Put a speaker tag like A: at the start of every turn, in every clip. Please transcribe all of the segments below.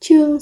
A: Chương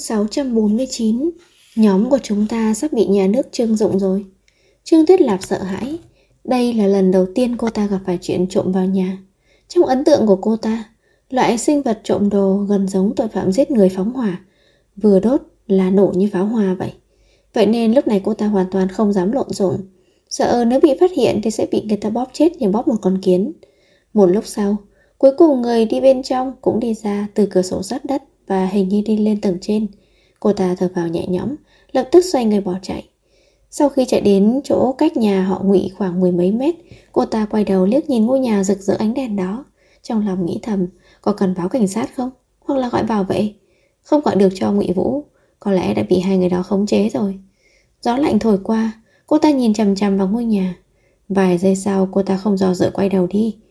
A: 649. Nhóm của chúng ta sắp bị nhà nước trưng dụng rồi. Trương Tuyết Lạp sợ hãi. Đây là lần đầu tiên cô ta gặp phải chuyện trộm vào nhà. Trong ấn tượng của cô ta, loại sinh vật trộm đồ gần giống tội phạm giết người phóng hỏa, vừa đốt là nổ như pháo hoa vậy. Vậy nên lúc này cô ta hoàn toàn không dám lộn xộn, sợ nếu bị phát hiện thì sẽ bị người ta bóp chết như bóp một con kiến. Một lúc sau, cuối cùng người đi bên trong cũng đi ra từ cửa sổ sát đất và hình như đi lên tầng trên. Cô ta thở vào nhẹ nhõm, lập tức xoay người bỏ chạy. Sau khi chạy đến chỗ cách nhà họ Ngụy khoảng 10 mấy mét, cô ta quay đầu liếc nhìn ngôi nhà rực rỡ ánh đèn đó, trong lòng nghĩ thầm, có cần báo cảnh sát không? Hoặc là gọi bảo vệ? Không gọi được cho Ngụy Vũ, có lẽ đã bị hai người đó khống chế rồi. Gió lạnh thổi qua, cô ta nhìn chằm chằm vào ngôi nhà. Vài giây sau cô ta không do dự quay đầu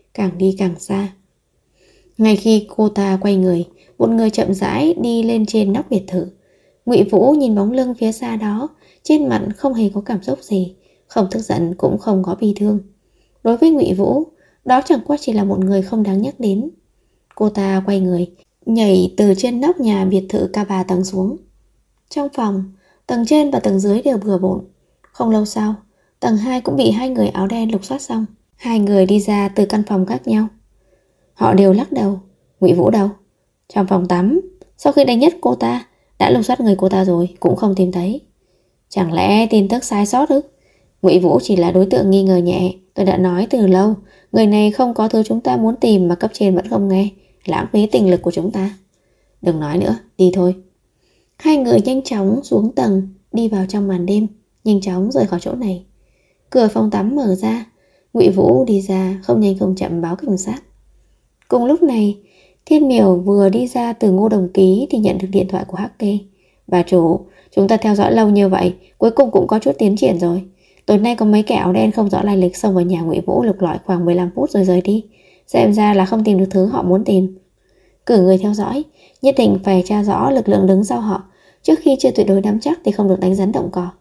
A: đi càng xa. Ngay khi cô ta quay người, một người chậm rãi đi lên trên nóc biệt thự. Ngụy Vũ nhìn bóng lưng phía xa đó, trên mặt không hề có cảm xúc gì, không tức giận cũng không có bi thương. Đối với Ngụy Vũ, đó chẳng qua chỉ là một người không đáng nhắc đến. Cô ta quay người, nhảy từ trên nóc nhà biệt thự cao 3 tầng xuống. Trong phòng, tầng trên và tầng dưới đều bừa bộn. Không lâu sau, tầng 2 cũng bị hai người áo đen lục soát xong. Hai người đi ra từ căn phòng khác nhau. Họ đều lắc đầu. Ngụy Vũ đâu? Trong phòng tắm. Sau khi đánh nhất cô ta, đã lục soát người cô ta rồi, cũng không tìm thấy. Chẳng lẽ tin tức sai sót ư? Ngụy Vũ chỉ là đối tượng nghi ngờ nhẹ. Tôi đã nói từ lâu, người này không có thứ chúng ta muốn tìm mà cấp trên vẫn không nghe, lãng phí tình lực của chúng ta. Đừng nói nữa, đi thôi. Hai người nhanh chóng xuống tầng, đi vào trong màn đêm, nhanh chóng rời khỏi chỗ này. Cửa phòng tắm mở ra, Ngụy Vũ đi ra, không nhanh không chậm báo cảnh sát. Cùng lúc này, Thiên Miểu vừa đi ra từ Ngô Đồng Ký thì nhận được điện thoại của Hắc Kê. Bà chủ, chúng ta theo dõi lâu như vậy, cuối cùng cũng có chút tiến triển rồi. Tối nay có mấy kẻ áo đen không rõ lai lịch xông vào nhà Ngụy Vũ lục lọi khoảng 15 phút rồi rời đi. Xem ra là không tìm được thứ họ muốn tìm. Cử người theo dõi, nhất định phải tra rõ lực lượng đứng sau họ. Trước khi chưa tuyệt đối nắm chắc thì không được đánh rắn động cỏ.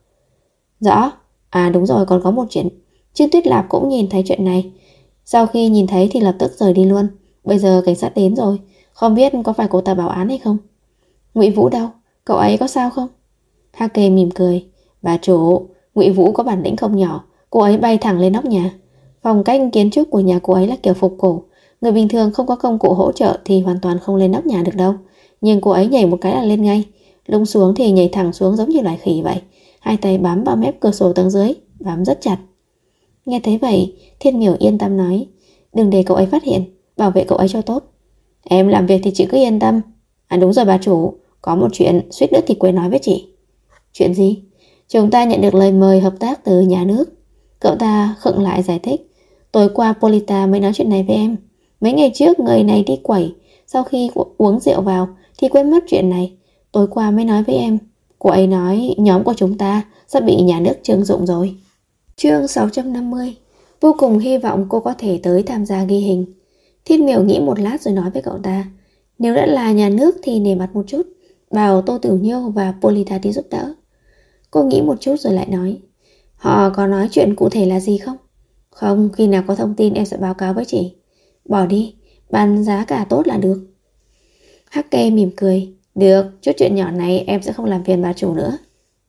A: Rõ. À đúng rồi, còn có một chuyện. Trương Tuyết Lạp cũng nhìn thấy chuyện này. Sau khi nhìn thấy thì lập tức rời đi luôn. Bây giờ cảnh sát đến rồi, không biết có phải cô ta báo án hay không. Ngụy Vũ đâu? Cậu ấy có sao không? Hắc Kê mỉm cười. Bà chủ, Ngụy Vũ có bản lĩnh không nhỏ. Cô ấy bay thẳng lên nóc nhà. Phong cách kiến trúc của nhà cô ấy là kiểu phục cổ. Người bình thường không có công cụ hỗ trợ thì hoàn toàn không lên nóc nhà được đâu. Nhưng cô ấy nhảy một cái là lên ngay. Lung xuống thì nhảy thẳng xuống giống như loài khỉ vậy. Hai tay bám vào mép cửa sổ tầng dưới, bám rất chặt. Nghe thấy vậy, Thiên Miểu yên tâm nói, đừng để cậu ấy phát hiện, bảo vệ cậu ấy cho tốt. Em làm việc thì chị cứ yên tâm. À đúng rồi bà chủ, có một chuyện suýt nữa thì quên nói với chị. Chuyện gì? Chúng ta nhận được lời mời hợp tác từ nhà nước. Cậu ta khựng lại giải thích. Tối qua Polita mới nói chuyện này với em. Mấy ngày trước người này đi quẩy, sau khi uống rượu vào thì quên mất chuyện này. Tối qua mới nói với em. Cô ấy nói nhóm của chúng ta sắp bị nhà nước trưng dụng rồi. Chương 650. Vô cùng hy vọng cô có thể tới tham gia ghi hình. Thiên Miểu nghĩ một lát rồi nói với cậu ta, nếu đã là nhà nước thì nể mặt một chút, bảo Tô Tiểu Nhiêu và Polita đi giúp đỡ. Cô nghĩ một chút rồi lại nói, họ có nói chuyện cụ thể là gì không? Không, khi nào có thông tin em sẽ báo cáo với chị. Bỏ đi, bán giá cả tốt là được. Hắc Kê mỉm cười, được, chút chuyện nhỏ này em sẽ không làm phiền bà chủ nữa.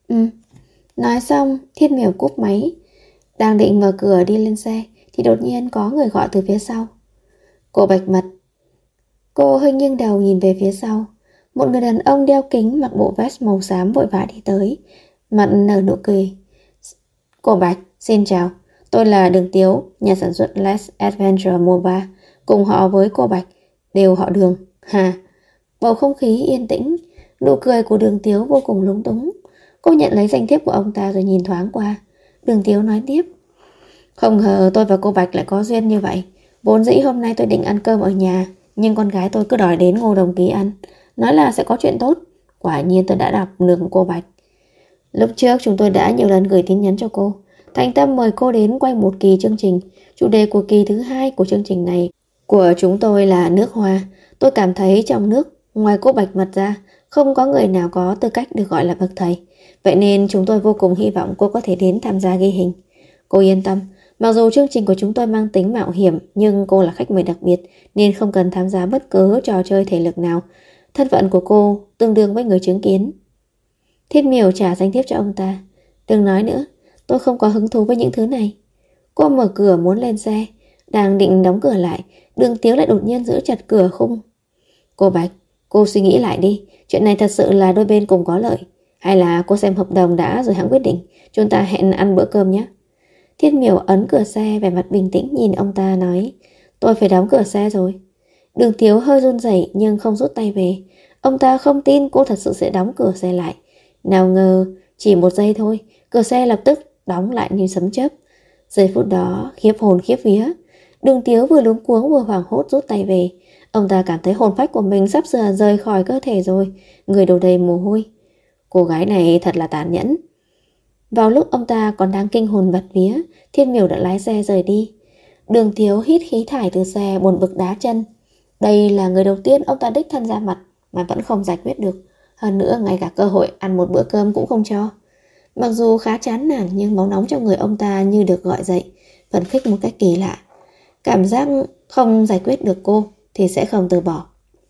A: Nói xong, Thiên Miểu cúp máy. Đang định mở cửa đi lên xe thì đột nhiên có người gọi từ phía sau. Cô Bạch Mật. Cô hơi nghiêng đầu nhìn về phía sau. Một người đàn ông đeo kính mặc bộ vest màu xám vội vã đi tới, mặt nở nụ cười. Cô Bạch, xin chào. Tôi là Đường Tiếu, nhà sản xuất Let's Adventure MOBA. Cùng họ với cô Bạch, đều họ Đường. Bầu không khí yên tĩnh. Nụ cười của Đường Tiếu vô cùng lúng túng. Cô nhận lấy danh thiếp của ông ta rồi nhìn thoáng qua. Đường Tiếu nói tiếp. Không ngờ tôi và cô Bạch lại có duyên như vậy. Vốn dĩ hôm nay tôi định ăn cơm ở nhà, nhưng con gái tôi cứ đòi đến Ngô Đồng Ký ăn, nói là sẽ có chuyện tốt. Quả nhiên tôi đã đọc được cô Bạch. Lúc trước chúng tôi đã nhiều lần gửi tin nhắn cho cô, thành tâm mời cô đến quay một kỳ chương trình. Chủ đề của kỳ thứ 2 của chương trình này của chúng tôi là nước hoa. Tôi cảm thấy trong nước, ngoài cô Bạch Mật ra, không có người nào có tư cách được gọi là bậc thầy. Vậy nên chúng tôi vô cùng hy vọng cô có thể đến tham gia ghi hình. Cô yên tâm, mặc dù chương trình của chúng tôi mang tính mạo hiểm, nhưng cô là khách mời đặc biệt nên không cần tham gia bất cứ trò chơi thể lực nào. Thân phận của cô tương đương với người chứng kiến. Thiết Miểu trả danh thiếp cho ông ta. Đừng nói nữa, tôi không có hứng thú với những thứ này. Cô mở cửa muốn lên xe, đang định đóng cửa lại, Đường Tiếu lại đột nhiên giữ chặt cửa khung. Cô Bạch, cô suy nghĩ lại đi, chuyện này thật sự là đôi bên cùng có lợi. Hay là cô xem hợp đồng đã rồi hãng quyết định, chúng ta hẹn ăn bữa cơm nhé. Thiết Miểu ấn cửa xe, vẻ mặt bình tĩnh nhìn ông ta nói, tôi phải đóng cửa xe rồi. Đường Tiếu hơi run rẩy nhưng không rút tay về. Ông ta không tin cô thật sự sẽ đóng cửa xe lại. Nào ngờ, chỉ một giây thôi, cửa xe lập tức đóng lại như sấm chớp. Giây phút đó, khiếp hồn khiếp vía. Đường Tiếu vừa luống cuống vừa hoảng hốt rút tay về. Ông ta cảm thấy hồn phách của mình sắp sửa rời khỏi cơ thể rồi, người đổ đầy mồ hôi. Cô gái này thật là tàn nhẫn. Vào lúc ông ta còn đang kinh hồn bạt vía, Thiên Miểu đã lái xe rời đi. Đường Tiếu hít khí thải từ xe, buồn bực đá chân. Đây là người đầu tiên ông ta đích thân ra mặt mà vẫn không giải quyết được. Hơn nữa ngay cả cơ hội ăn một bữa cơm cũng không cho. Mặc dù khá chán nản nhưng máu nóng trong người ông ta như được gọi dậy, phấn khích một cách kỳ lạ. Cảm giác không giải quyết được cô thì sẽ không từ bỏ.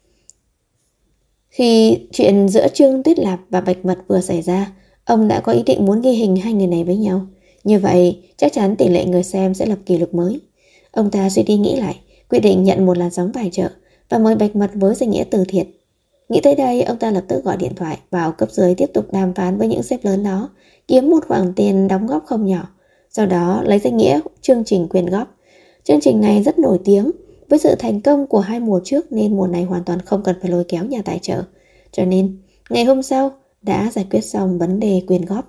A: Khi chuyện giữa Trương Tuyết Lạp và Bạch Mật vừa xảy ra, ông đã có ý định muốn ghi hình hai người này với nhau. Như vậy chắc chắn tỷ lệ người xem sẽ lập kỷ lục mới. Ông ta suy đi nghĩ lại, quyết định nhận một làn sóng tài trợ và mời Bạch Mật với danh nghĩa từ thiện. Nghĩ tới đây, ông ta lập tức gọi điện thoại vào cấp dưới tiếp tục đàm phán với những sếp lớn đó, kiếm một khoản tiền đóng góp không nhỏ. Sau đó lấy danh nghĩa chương trình quyên góp. Chương trình này rất nổi tiếng với sự thành công của hai mùa trước nên mùa này hoàn toàn không cần phải lôi kéo nhà tài trợ. Cho nên ngày hôm sau đã giải quyết xong vấn đề quyên góp.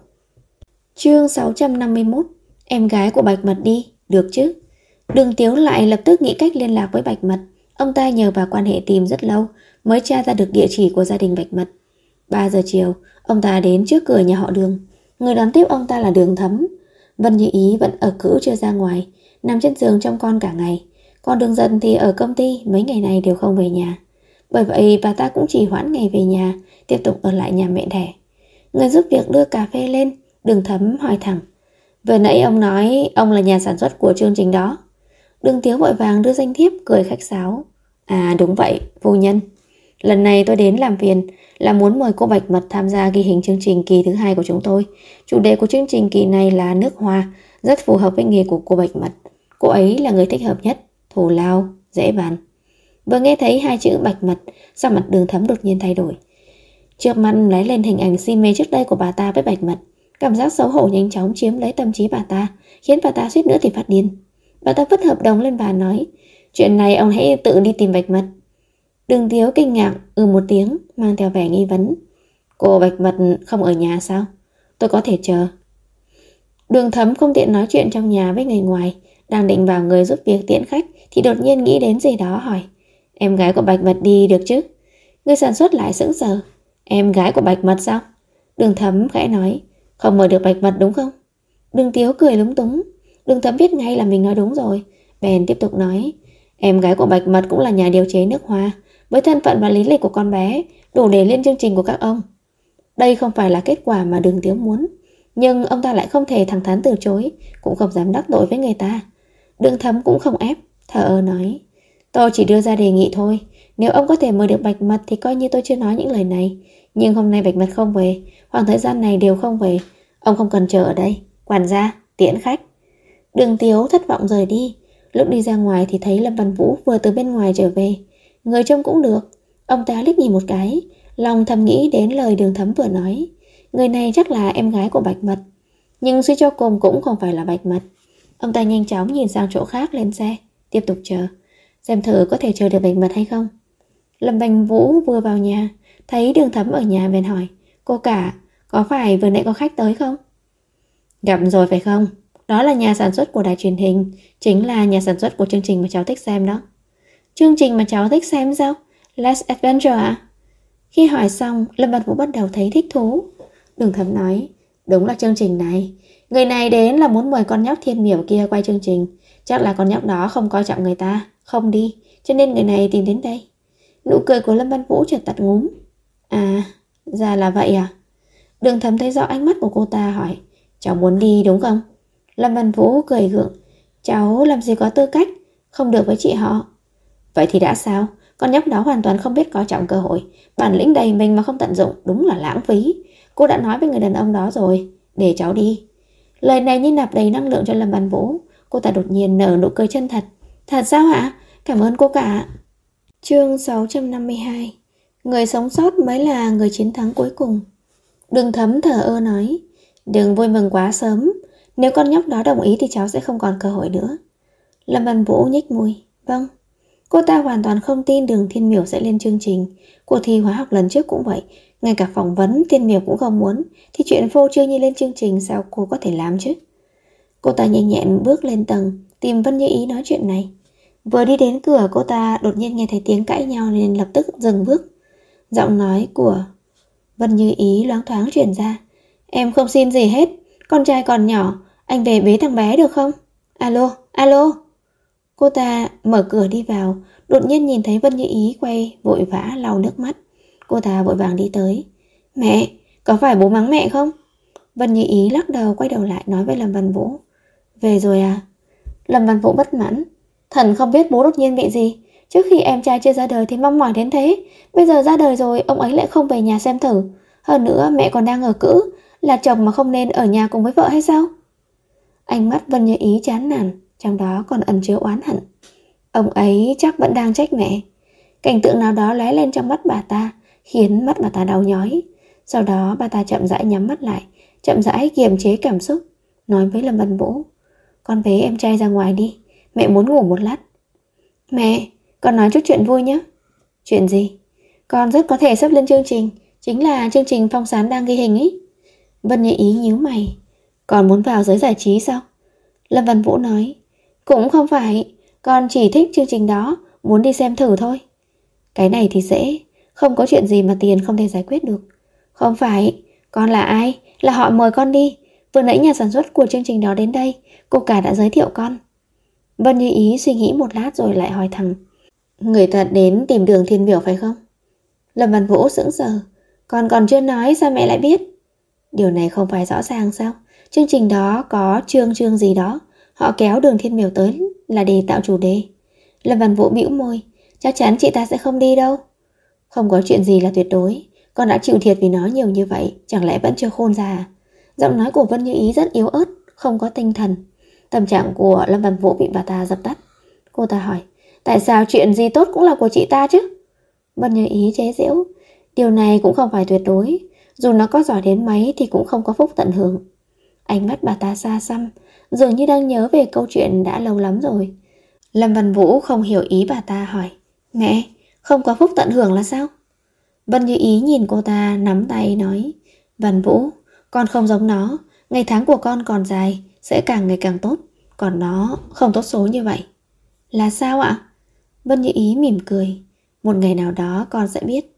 A: Chương 651. Em gái của Bạch Mật đi, được chứ? Đường Tiếu lại lập tức nghĩ cách liên lạc với Bạch Mật. Ông ta nhờ vào quan hệ tìm rất lâu mới tra ra được địa chỉ của gia đình Bạch Mật. 3 giờ chiều, ông ta đến trước cửa nhà họ Đường. Người đón tiếp ông ta là Đường Thấm. Vân Như Ý vẫn ở cữ chưa ra ngoài, nằm trên giường trông con cả ngày. Còn Đường Dần thì ở công ty, mấy ngày này đều không về nhà. Bởi vậy bà ta cũng chỉ hoãn ngày về nhà, tiếp tục ở lại nhà mẹ đẻ. Người giúp việc đưa cà phê lên, Đường Thấm hỏi thẳng. Vừa nãy ông nói ông là nhà sản xuất của chương trình đó. Đường Tiếu vội vàng đưa danh thiếp, cười khách sáo. À đúng vậy, phu nhân. Lần này tôi đến làm phiền là muốn mời cô Bạch Mật tham gia ghi hình chương trình kỳ thứ 2 của chúng tôi. Chủ đề của chương trình kỳ này là nước hoa, rất phù hợp với nghề của cô Bạch Mật. Cô ấy là người thích hợp nhất, thù lao, dễ bàn. Vừa nghe thấy hai chữ Bạch Mật, sắc mặt Đường Thấm đột nhiên thay đổi. Trước mắt lóe lên hình ảnh si mê trước đây của bà ta với Bạch Mật. Cảm giác xấu hổ nhanh chóng chiếm lấy tâm trí bà ta, khiến bà ta suýt nữa thì phát điên. Bà ta vứt hợp đồng lên bàn nói, chuyện này ông hãy tự đi tìm Bạch Mật. Đường Tiếu kinh ngạc một tiếng, mang theo vẻ nghi vấn. Cô Bạch Mật không ở nhà sao? Tôi có thể chờ. Đường Thấm không tiện nói chuyện trong nhà với người ngoài, đang định bảo người giúp việc tiễn khách thì đột nhiên nghĩ đến gì đó hỏi. Em gái của Bạch Mật đi được chứ? Người sản xuất lại sững sờ. Em gái của Bạch Mật sao? Đường Thấm khẽ nói. Không mời được Bạch Mật đúng không? Đường Tiếu cười lúng túng. Đường Thấm biết ngay là mình nói đúng rồi, bèn tiếp tục nói. Em gái của Bạch Mật cũng là nhà điều chế nước hoa, với thân phận và lý lịch của con bé đủ để lên chương trình của các ông. Đây không phải là kết quả mà Đường Tiếu muốn, nhưng ông ta lại không thể thẳng thắn từ chối, cũng không dám đắc tội với người ta. Đường Thấm cũng không ép, thờ ơ nói. Tôi chỉ đưa ra đề nghị thôi, nếu ông có thể mời được Bạch Mật thì coi như tôi chưa nói những lời này. Nhưng hôm nay Bạch Mật không về, khoảng thời gian này đều không về, ông không cần chờ ở đây. Quản gia, tiễn khách. Đường Tiếu thất vọng rời đi. Lúc đi ra ngoài thì thấy Lâm Văn Vũ vừa từ bên ngoài trở về. Người trông cũng được. Ông ta liếc nhìn một cái, lòng thầm nghĩ đến lời Đường Thấm vừa nói. Người này chắc là em gái của Bạch Mật. Nhưng suy cho cùng cũng không phải là Bạch Mật. Ông ta nhanh chóng nhìn sang chỗ khác lên xe, tiếp tục chờ, xem thử có thể chờ được Bạch Mật hay không. Lâm Văn Vũ vừa vào nhà, thấy Đường Thấm ở nhà bèn hỏi. Cô cả, có phải vừa nãy có khách tới không? Gặp rồi phải không? Đó là nhà sản xuất của đài truyền hình, chính là nhà sản xuất của chương trình mà cháu thích xem đó. Chương trình mà cháu thích xem sao? Let's Adventure à? Khi hỏi xong, Lâm Văn Vũ bắt đầu thấy thích thú. Đường Thấm nói, đúng là chương trình này. Người này đến là muốn mời con nhóc Thiên Miểu kia quay chương trình. Chắc là con nhóc đó không coi trọng người ta, không đi, cho nên người này tìm đến đây. Nụ cười của Lâm Văn Vũ chợt tắt ngúm. À, ra là vậy à? Đường Thấm thấy rõ ánh mắt của cô ta hỏi, cháu muốn đi đúng không? Lâm Văn Vũ cười gượng, cháu làm gì có tư cách, không được với chị họ. Vậy thì đã sao? Con nhóc đó hoàn toàn không biết coi trọng cơ hội, bản lĩnh đầy mình mà không tận dụng, đúng là lãng phí. Cô đã nói với người đàn ông đó rồi, để cháu đi. Lời này như nạp đầy năng lượng cho Lâm Văn Vũ. Cô ta đột nhiên nở nụ cười chân thật. Thật sao hả? Cảm ơn cô cả. Chương 652. Người sống sót mới là người chiến thắng cuối cùng. Đường Thấm thờ ơ nói, đừng vui mừng quá sớm, nếu con nhóc đó đồng ý thì cháu sẽ không còn cơ hội nữa. Lâm Văn Vũ nhếch môi, vâng. Cô ta hoàn toàn không tin Đường Thiên Miểu sẽ lên chương trình. Cuộc thi hóa học lần trước cũng vậy, ngay cả phỏng vấn Thiên Miểu cũng không muốn, thì chuyện phô trương như lên chương trình sao cô có thể làm chứ? Cô ta nhanh nhẹn bước lên tầng, tìm Vân Như Ý nói chuyện này. Vừa đi đến cửa, cô ta đột nhiên nghe thấy tiếng cãi nhau nên lập tức dừng bước. Giọng nói của Vân Như Ý loáng thoáng truyền ra. Em không xin gì hết, con trai còn nhỏ, anh về bế thằng bé được không? Alo, alo. Cô ta mở cửa đi vào, đột nhiên nhìn thấy Vân Như Ý quay vội vã lau nước mắt. Cô ta vội vàng đi tới. Mẹ, có phải bố mắng mẹ không? Vân Như Ý lắc đầu quay đầu lại nói với Lâm Văn Vũ. Về rồi à? Lâm Văn Vũ bất mãn. Thần không biết bố đột nhiên bị gì. Trước khi em trai chưa ra đời thì mong mỏi đến thế. Bây giờ ra đời rồi ông ấy lại không về nhà xem thử. Hơn nữa mẹ còn đang ở cữ. Là chồng mà không nên ở nhà cùng với vợ hay sao? Ánh mắt Vân Như Ý chán nản, trong đó còn ẩn chứa oán hận. Ông ấy chắc vẫn đang trách mẹ. Cảnh tượng nào đó lóe lên trong mắt bà ta, khiến mắt bà ta đau nhói. Sau đó bà ta chậm rãi nhắm mắt lại, chậm rãi kiềm chế cảm xúc, nói với Lâm Văn Vũ. Con bế em trai ra ngoài đi, mẹ muốn ngủ một lát. Mẹ, con nói chút chuyện vui nhé. Chuyện gì? Con rất có thể sắp lên chương trình, chính là chương trình Phong Sán đang ghi hình ấy. Vân Như Ý nhíu mày. Con muốn vào giới giải trí sao? Lâm Văn Vũ nói. Cũng không phải, con chỉ thích chương trình đó, muốn đi xem thử thôi. Cái này thì dễ, không có chuyện gì mà tiền không thể giải quyết được. Không phải, con là ai? Là họ mời con đi. Vừa nãy nhà sản xuất của chương trình đó đến đây, cô cả đã giới thiệu con. Vân Như Ý suy nghĩ một lát rồi lại hỏi thẳng. Người ta đến tìm Đường Thiên Miểu phải không? Lâm Văn Vũ sững sờ. Con còn chưa nói sao mẹ lại biết? Điều này không phải rõ ràng sao? Chương trình đó có chương gì đó, họ kéo Đường Thiên Miểu tới là để tạo chủ đề. Lâm Văn Vũ bĩu môi. Chắc chắn chị ta sẽ không đi đâu. Không có chuyện gì là tuyệt đối. Con đã chịu thiệt vì nó nhiều như vậy, chẳng lẽ vẫn chưa khôn ra à? Giọng nói của Vân Như Ý rất yếu ớt, không có tinh thần. Tâm trạng của Lâm Văn Vũ bị bà ta dập tắt. Cô ta hỏi, tại sao chuyện gì tốt cũng là của chị ta chứ? Vân Như Ý chế giễu, điều này cũng không phải tuyệt đối. Dù nó có giỏi đến mấy thì cũng không có phúc tận hưởng. Ánh mắt bà ta xa xăm, dường như đang nhớ về câu chuyện đã lâu lắm rồi. Lâm Văn Vũ không hiểu ý bà ta hỏi, mẹ, không có phúc tận hưởng là sao? Vân Như Ý nhìn cô ta nắm tay nói, Văn Vũ, con không giống nó, ngày tháng của con còn dài, sẽ càng ngày càng tốt, còn nó không tốt số như vậy. Là sao ạ? Vân Như Ý mỉm cười, một ngày nào đó con sẽ biết.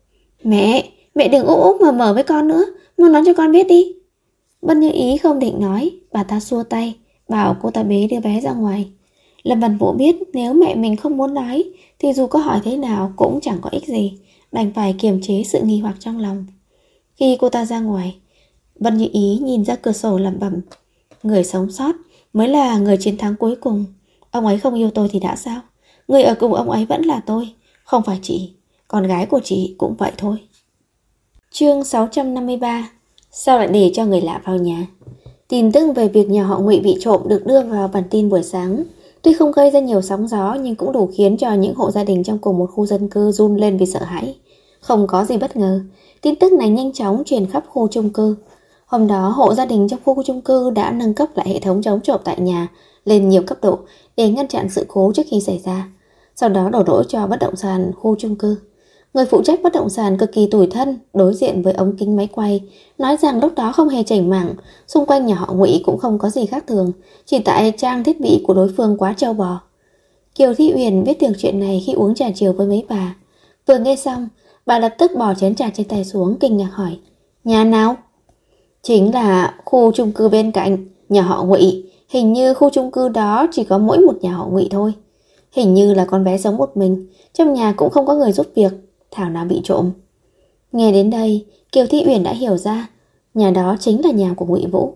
A: Mẹ đừng úp úp mở với con nữa, mau nói cho con biết đi. Vân Như Ý không định nói, bà ta xua tay, bảo cô ta bế đứa bé ra ngoài. Lâm Văn Vũ biết nếu mẹ mình không muốn nói thì dù có hỏi thế nào cũng chẳng có ích gì, đành phải kiềm chế sự nghi hoặc trong lòng. Khi cô ta ra ngoài, Vân Như Ý nhìn ra cửa sổ lẩm bẩm, người sống sót mới là người chiến thắng cuối cùng. Ông ấy không yêu tôi thì đã sao? Người ở cùng ông ấy vẫn là tôi, không phải chị. Con gái của chị cũng vậy thôi. Chương 653. Sao lại để cho người lạ vào nhà? Tin tức về việc nhà họ Ngụy bị trộm được đưa vào bản tin buổi sáng. Tuy không gây ra nhiều sóng gió nhưng cũng đủ khiến cho những hộ gia đình trong cùng một khu dân cư run lên vì sợ hãi. Không có gì bất ngờ, tin tức này nhanh chóng truyền khắp khu chung cư. Hôm đó, hộ gia đình trong khu chung cư đã nâng cấp lại hệ thống chống trộm tại nhà lên nhiều cấp độ để ngăn chặn sự cố trước khi xảy ra. Sau đó đổ lỗi cho bất động sản khu chung cư. Người phụ trách bất động sản cực kỳ tủi thân đối diện với ống kính máy quay, nói rằng lúc đó không hề chảnh mảng, xung quanh nhà họ Ngụy cũng không có gì khác thường, chỉ tại trang thiết bị của đối phương quá trâu bò. Kiều Thi Uyển biết được chuyện này khi uống trà chiều với mấy bà. Vừa nghe xong, bà lập tức bỏ chén trà trên tay xuống, kinh ngạc hỏi, nhà nào? Chính là khu chung cư bên cạnh, nhà họ Ngụy. Hình như khu chung cư đó chỉ có mỗi một nhà họ Ngụy thôi. Hình như là con bé sống một mình, trong nhà cũng không có người giúp việc, thảo nào bị trộm. Nghe đến đây, Kiều Thi Uyển đã hiểu ra, nhà đó chính là nhà của Ngụy Vũ.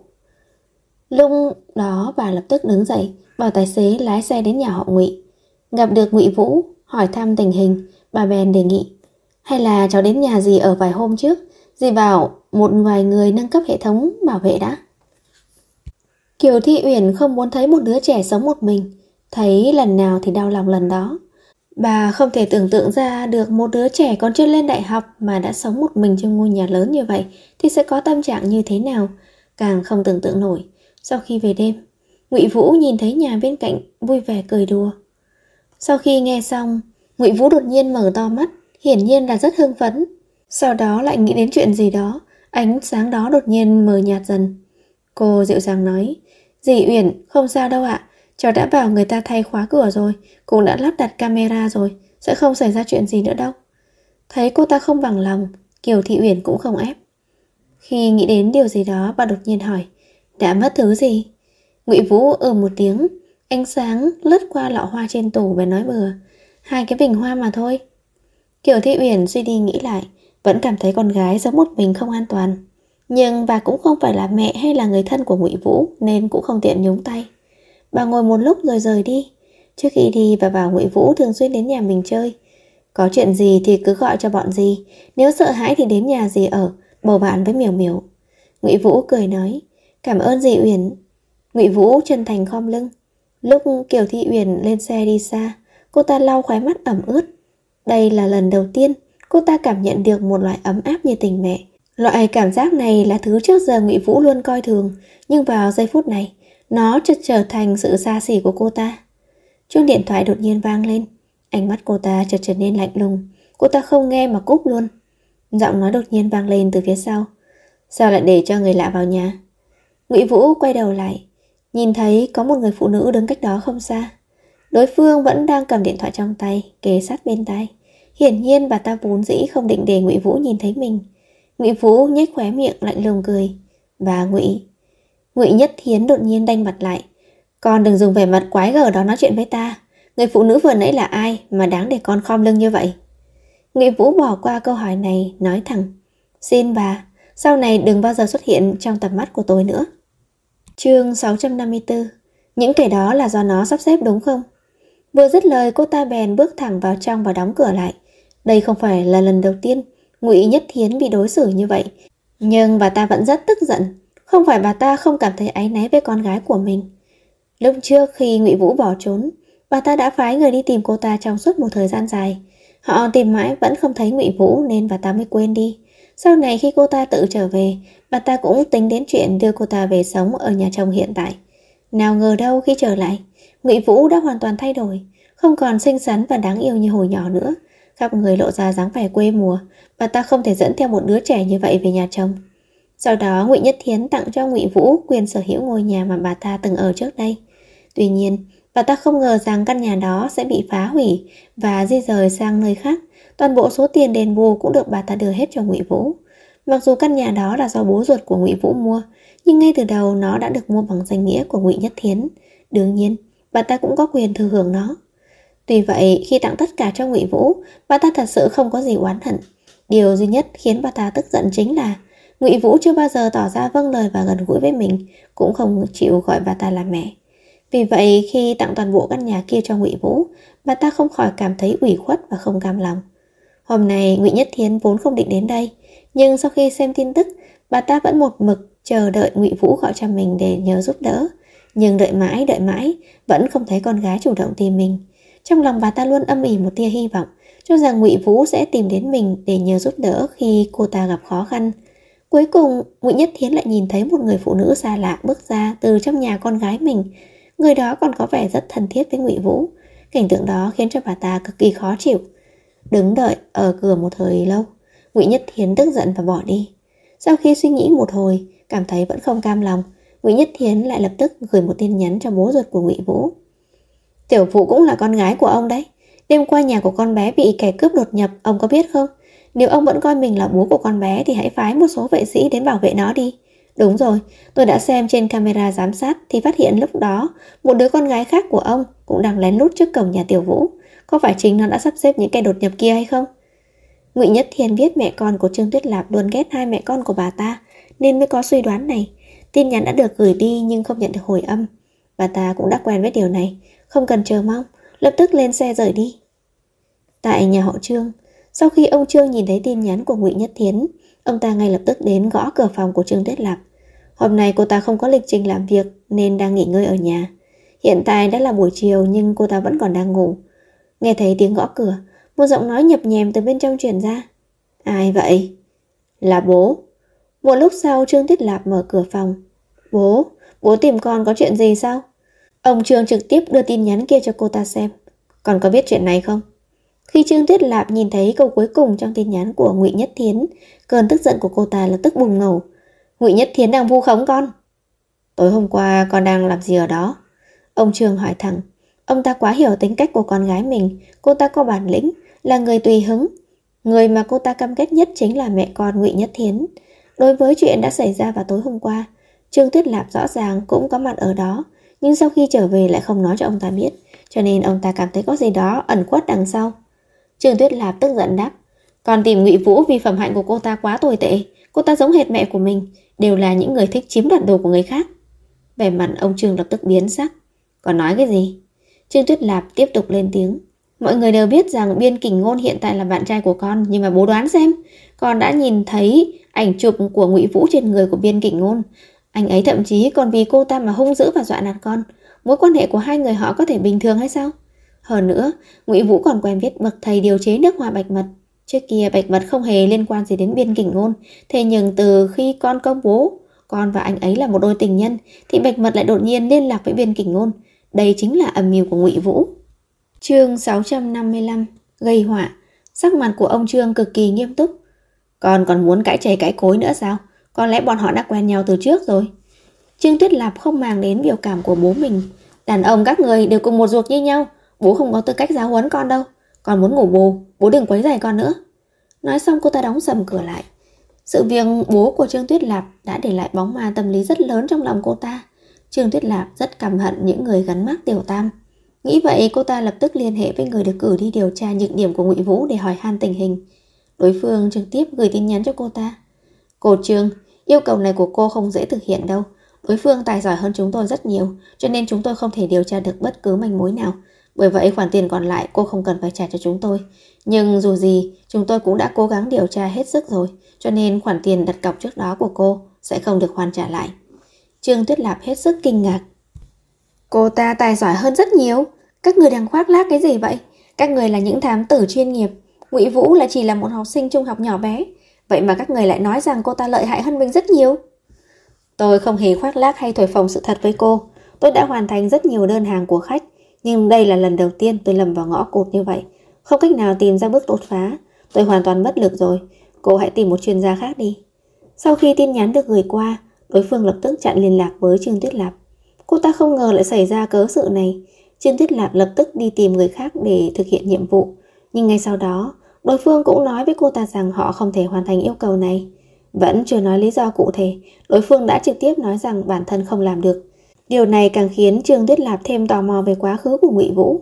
A: Lúc đó bà lập tức đứng dậy, bảo tài xế lái xe đến nhà họ Ngụy. Gặp được Ngụy Vũ, hỏi thăm tình hình, Bà bèn đề nghị, hay là cháu đến nhà dì ở vài hôm trước, dì bảo một vài người nâng cấp hệ thống bảo vệ đã. Kiều Thị Uyển không muốn thấy một đứa trẻ sống một mình, thấy lần nào thì đau lòng lần đó. Bà không thể tưởng tượng ra được một đứa trẻ còn chưa lên đại học mà đã sống một mình trong ngôi nhà lớn như vậy thì sẽ có tâm trạng như thế nào, càng không tưởng tượng nổi. Sau khi về đêm, Ngụy Vũ nhìn thấy nhà bên cạnh vui vẻ cười đùa. Sau khi nghe xong, Ngụy Vũ đột nhiên mở to mắt, hiển nhiên là rất hưng phấn. Sau đó lại nghĩ đến chuyện gì đó, ánh sáng đó đột nhiên mờ nhạt dần. Cô dịu dàng nói, dì Uyển, không sao đâu ạ. Cháu đã bảo người ta thay khóa cửa rồi, cũng đã lắp đặt camera rồi, sẽ không xảy ra chuyện gì nữa đâu. Thấy cô ta không bằng lòng, Kiều Thị Uyển cũng không ép. Khi nghĩ đến điều gì đó, bà đột nhiên hỏi, đã mất thứ gì? Ngụy Vũ một tiếng, ánh sáng lướt qua lọ hoa trên tủ và nói bừa, 2 cái bình hoa mà thôi. Kiều Thị Uyển suy đi nghĩ lại, vẫn cảm thấy con gái giống một mình không an toàn. Nhưng bà cũng không phải là mẹ hay là người thân của Ngụy Vũ nên cũng không tiện nhúng tay. Bà ngồi một lúc rồi rời đi. Trước khi đi, bà bảo Ngụy Vũ thường xuyên đến nhà mình chơi. Có chuyện gì thì cứ gọi cho bọn dì, nếu sợ hãi thì đến nhà dì ở, bầu bạn với Miểu Miểu. Ngụy Vũ cười nói, cảm ơn dì Uyển. Ngụy Vũ chân thành khom lưng. Lúc Kiều Thị Uyển lên xe đi xa, cô ta lau khóe mắt ẩm ướt. Đây là lần đầu tiên cô ta cảm nhận được một loại ấm áp như tình mẹ. Loại cảm giác này là thứ trước giờ Ngụy Vũ luôn coi thường, nhưng vào giây phút này, nó chợt trở thành sự xa xỉ của cô ta. Chuông điện thoại đột nhiên vang lên, ánh mắt cô ta chợt trở nên lạnh lùng. Cô ta không nghe mà cúp luôn. Giọng nói đột nhiên vang lên từ phía sau, sao lại để cho người lạ vào nhà? Ngụy Vũ quay đầu lại, nhìn thấy có một người phụ nữ đứng cách đó không xa. Đối phương vẫn đang cầm điện thoại trong tay, kề sát bên tai. Hiển nhiên bà ta vốn dĩ không định để Ngụy Vũ nhìn thấy mình. Ngụy Vũ nhếch khóe miệng lạnh lùng cười. Bà Ngụy. Ngụy Nhất Thiến đột nhiên đanh mặt lại. Con đừng dùng vẻ mặt quái gở đó nói chuyện với ta. Người phụ nữ vừa nãy là ai mà đáng để con khom lưng như vậy? Ngụy Vũ bỏ qua câu hỏi này, nói thẳng, xin bà, sau này đừng bao giờ xuất hiện trong tầm mắt của tôi nữa. Chương 654. Những kẻ đó là do nó sắp xếp đúng không? Vừa dứt lời, cô ta bèn bước thẳng vào trong và đóng cửa lại. Đây không phải là lần đầu tiên Ngụy Nhất Thiến bị đối xử như vậy, nhưng bà ta vẫn rất tức giận. Không phải bà ta không cảm thấy áy náy với con gái của mình. Lúc trước khi Ngụy Vũ bỏ trốn, bà ta đã phái người đi tìm cô ta trong suốt một thời gian dài. Họ tìm mãi vẫn không thấy Ngụy Vũ nên bà ta mới quên đi. Sau này khi cô ta tự trở về, bà ta cũng tính đến chuyện đưa cô ta về sống ở nhà chồng hiện tại. Nào ngờ đâu khi trở lại, Ngụy Vũ đã hoàn toàn thay đổi, không còn xinh xắn và đáng yêu như hồi nhỏ nữa. Khắp người lộ ra dáng vẻ quê mùa, bà ta không thể dẫn theo một đứa trẻ như vậy về nhà chồng. Sau đó Ngụy Nhất Thiến tặng cho Ngụy Vũ quyền sở hữu ngôi nhà mà bà ta từng ở trước đây. Tuy nhiên, bà ta không ngờ rằng căn nhà đó sẽ bị phá hủy và di rời sang nơi khác. Toàn bộ số tiền đền bù cũng được bà ta đưa hết cho Ngụy Vũ. Mặc dù căn nhà đó là do bố ruột của Ngụy Vũ mua, nhưng ngay từ đầu nó đã được mua bằng danh nghĩa của Ngụy Nhất Thiến. Đương nhiên, bà ta cũng có quyền thừa hưởng nó. Tuy vậy, khi tặng tất cả cho Ngụy Vũ, bà ta thật sự không có gì oán hận. Điều duy nhất khiến bà ta tức giận chính là Ngụy Vũ chưa bao giờ tỏ ra vâng lời và gần gũi với mình, cũng không chịu gọi bà ta là mẹ. Vì vậy, khi tặng toàn bộ căn nhà kia cho Ngụy Vũ, bà ta không khỏi cảm thấy ủy khuất và không cam lòng. Hôm nay Ngụy Nhất Thiến vốn không định đến đây, nhưng sau khi xem tin tức, bà ta vẫn một mực chờ đợi Ngụy Vũ gọi cho mình để nhờ giúp đỡ. Nhưng đợi mãi, vẫn không thấy con gái chủ động tìm mình. Trong lòng bà ta luôn âm ỉ một tia hy vọng, cho rằng Ngụy Vũ sẽ tìm đến mình để nhờ giúp đỡ khi cô ta gặp khó khăn. Cuối cùng, Ngụy Nhất Thiến lại nhìn thấy một người phụ nữ xa lạ bước ra từ trong nhà con gái mình. Người đó còn có vẻ rất thân thiết với Ngụy Vũ. Cảnh tượng đó khiến cho bà ta cực kỳ khó chịu. Đứng đợi ở cửa một thời lâu, Ngụy Nhất Thiến tức giận và bỏ đi. Sau khi suy nghĩ một hồi, cảm thấy vẫn không cam lòng, Ngụy Nhất Thiến lại lập tức gửi một tin nhắn cho bố ruột của Ngụy Vũ. Tiểu Phụ cũng là con gái của ông đấy. Đêm qua nhà của con bé bị kẻ cướp đột nhập, ông có biết không? Nếu ông vẫn coi mình là bố của con bé thì hãy phái một số vệ sĩ đến bảo vệ nó đi. Đúng rồi, tôi đã xem trên camera giám sát thì phát hiện lúc đó một đứa con gái khác của ông cũng đang lén lút trước cổng nhà Tiểu Vũ. Có phải chính nó đã sắp xếp những kẻ đột nhập kia hay không? Ngụy Nhất Thiền biết mẹ con của Trương Tuyết Lạp luôn ghét hai mẹ con của bà ta nên mới có suy đoán này. Tin nhắn đã được gửi đi nhưng không nhận được hồi âm. Bà ta cũng đã quen với điều này, không cần chờ mong, lập tức lên xe rời đi. Tại nhà họ Trương, sau khi ông Trương nhìn thấy tin nhắn của Ngụy Nhất Thiến, ông ta ngay lập tức đến gõ cửa phòng của Trương Tuyết Lạp. Hôm nay cô ta không có lịch trình làm việc nên đang nghỉ ngơi ở nhà. Hiện tại đã là buổi chiều nhưng cô ta vẫn còn đang ngủ. Nghe thấy tiếng gõ cửa, một giọng nói nhập nhèm từ bên trong truyền ra. Ai vậy? Là bố. Một lúc sau Trương Tuyết Lạp mở cửa phòng. Bố tìm con có chuyện gì sao? Ông Trương trực tiếp đưa tin nhắn kia cho cô ta xem. Con có biết chuyện này không? Khi Trương Tuyết Lạp nhìn thấy câu cuối cùng trong tin nhắn của Ngụy Nhất Thiến, cơn tức giận của cô ta lập tức bùng nổ. Ngụy Nhất Thiến đang vu khống con. Tối hôm qua con đang làm gì ở đó? Ông Trương hỏi thẳng. Ông ta quá hiểu tính cách của con gái mình. Cô ta có bản lĩnh, là người tùy hứng. Người mà cô ta căm ghét nhất chính là mẹ con Ngụy Nhất Thiến. Đối với chuyện đã xảy ra vào tối hôm qua, Trương Tuyết Lạp rõ ràng cũng có mặt ở đó, nhưng sau khi trở về lại không nói cho ông ta biết, cho nên ông ta cảm thấy có gì đó ẩn khuất đằng sau. Trương Tuyết Lạp tức giận đáp. Còn tìm Ngụy Vũ vì phẩm hạnh của cô ta quá tồi tệ. Cô ta giống hệt mẹ của mình, đều là những người thích chiếm đoạt đồ của người khác. Vẻ mặt ông Trương lập tức biến sắc. Còn nói cái gì? Trương Tuyết Lạp tiếp tục lên tiếng. Mọi người đều biết rằng Biên Kình Ngôn hiện tại là bạn trai của con, nhưng mà bố đoán xem, con đã nhìn thấy ảnh chụp của Ngụy Vũ trên người của Biên Kình Ngôn. Anh ấy thậm chí còn vì cô ta mà hung dữ và dọa nạt con. Mối quan hệ của hai người họ có thể bình thường hay sao? Hơn nữa, Ngụy Vũ còn quen biết bậc thầy điều chế nước hoa bạch mật. Trước kia bạch mật không hề liên quan gì đến Biên Kình Ngôn, thế nhưng từ khi con công bố con và anh ấy là một đôi tình nhân, thì bạch mật lại đột nhiên liên lạc với Biên Kình Ngôn. Đây chính là âm mưu của Ngụy Vũ. Chương 655, gây họa. Sắc mặt của ông Trương cực kỳ nghiêm túc. Con còn muốn cãi chày cãi cối nữa sao? Có lẽ bọn họ đã quen nhau từ trước rồi. Trương Tuyết Lạp không màng đến biểu cảm của bố mình. Đàn ông các người đều cùng một ruột như nhau, bố không có tư cách giáo huấn con đâu. Con muốn ngủ bố đừng quấy rầy con nữa. Nói xong cô ta đóng sầm cửa lại. Sự việc bố của Trương Tuyết Lạp đã để lại bóng ma tâm lý rất lớn trong lòng cô ta. Trương Tuyết Lạp rất căm hận những người gắn mác Tiểu Tam. Nghĩ vậy cô ta lập tức liên hệ với người được cử đi điều tra nhược điểm của Ngụy Vũ để hỏi han tình hình. Đối phương trực tiếp gửi tin nhắn cho cô ta. Cô Trương, yêu cầu này của cô không dễ thực hiện đâu. Đối phương tài giỏi hơn chúng tôi rất nhiều, cho nên chúng tôi không thể điều tra được bất cứ manh mối nào. Bởi vậy khoản tiền còn lại cô không cần phải trả cho chúng tôi. Nhưng dù gì, chúng tôi cũng đã cố gắng điều tra hết sức rồi, cho nên khoản tiền đặt cọc trước đó của cô sẽ không được hoàn trả lại. Trương Tuyết Lạp hết sức kinh ngạc. Cô ta tài giỏi hơn rất nhiều. Các người đang khoác lác cái gì vậy? Các người là những thám tử chuyên nghiệp. Ngụy Vũ là chỉ là một học sinh trung học nhỏ bé. Vậy mà các người lại nói rằng cô ta lợi hại hơn mình rất nhiều. Tôi không hề khoác lác hay thổi phồng sự thật với cô. Tôi đã hoàn thành rất nhiều đơn hàng của khách, nhưng đây là lần đầu tiên tôi lầm vào ngõ cụt như vậy. Không cách nào tìm ra bước đột phá. Tôi hoàn toàn bất lực rồi. Cô hãy tìm một chuyên gia khác đi. Sau khi tin nhắn được gửi qua, đối phương lập tức chặn liên lạc với Trương Tuyết Lạp. Cô ta không ngờ lại xảy ra cớ sự này. Trương Tuyết Lạp lập tức đi tìm người khác để thực hiện nhiệm vụ. Nhưng ngay sau đó, đối phương cũng nói với cô ta rằng họ không thể hoàn thành yêu cầu này. Vẫn chưa nói lý do cụ thể, đối phương đã trực tiếp nói rằng bản thân không làm được. Điều này càng khiến Trương Tuyết Lạp thêm tò mò về quá khứ của Ngụy Vũ.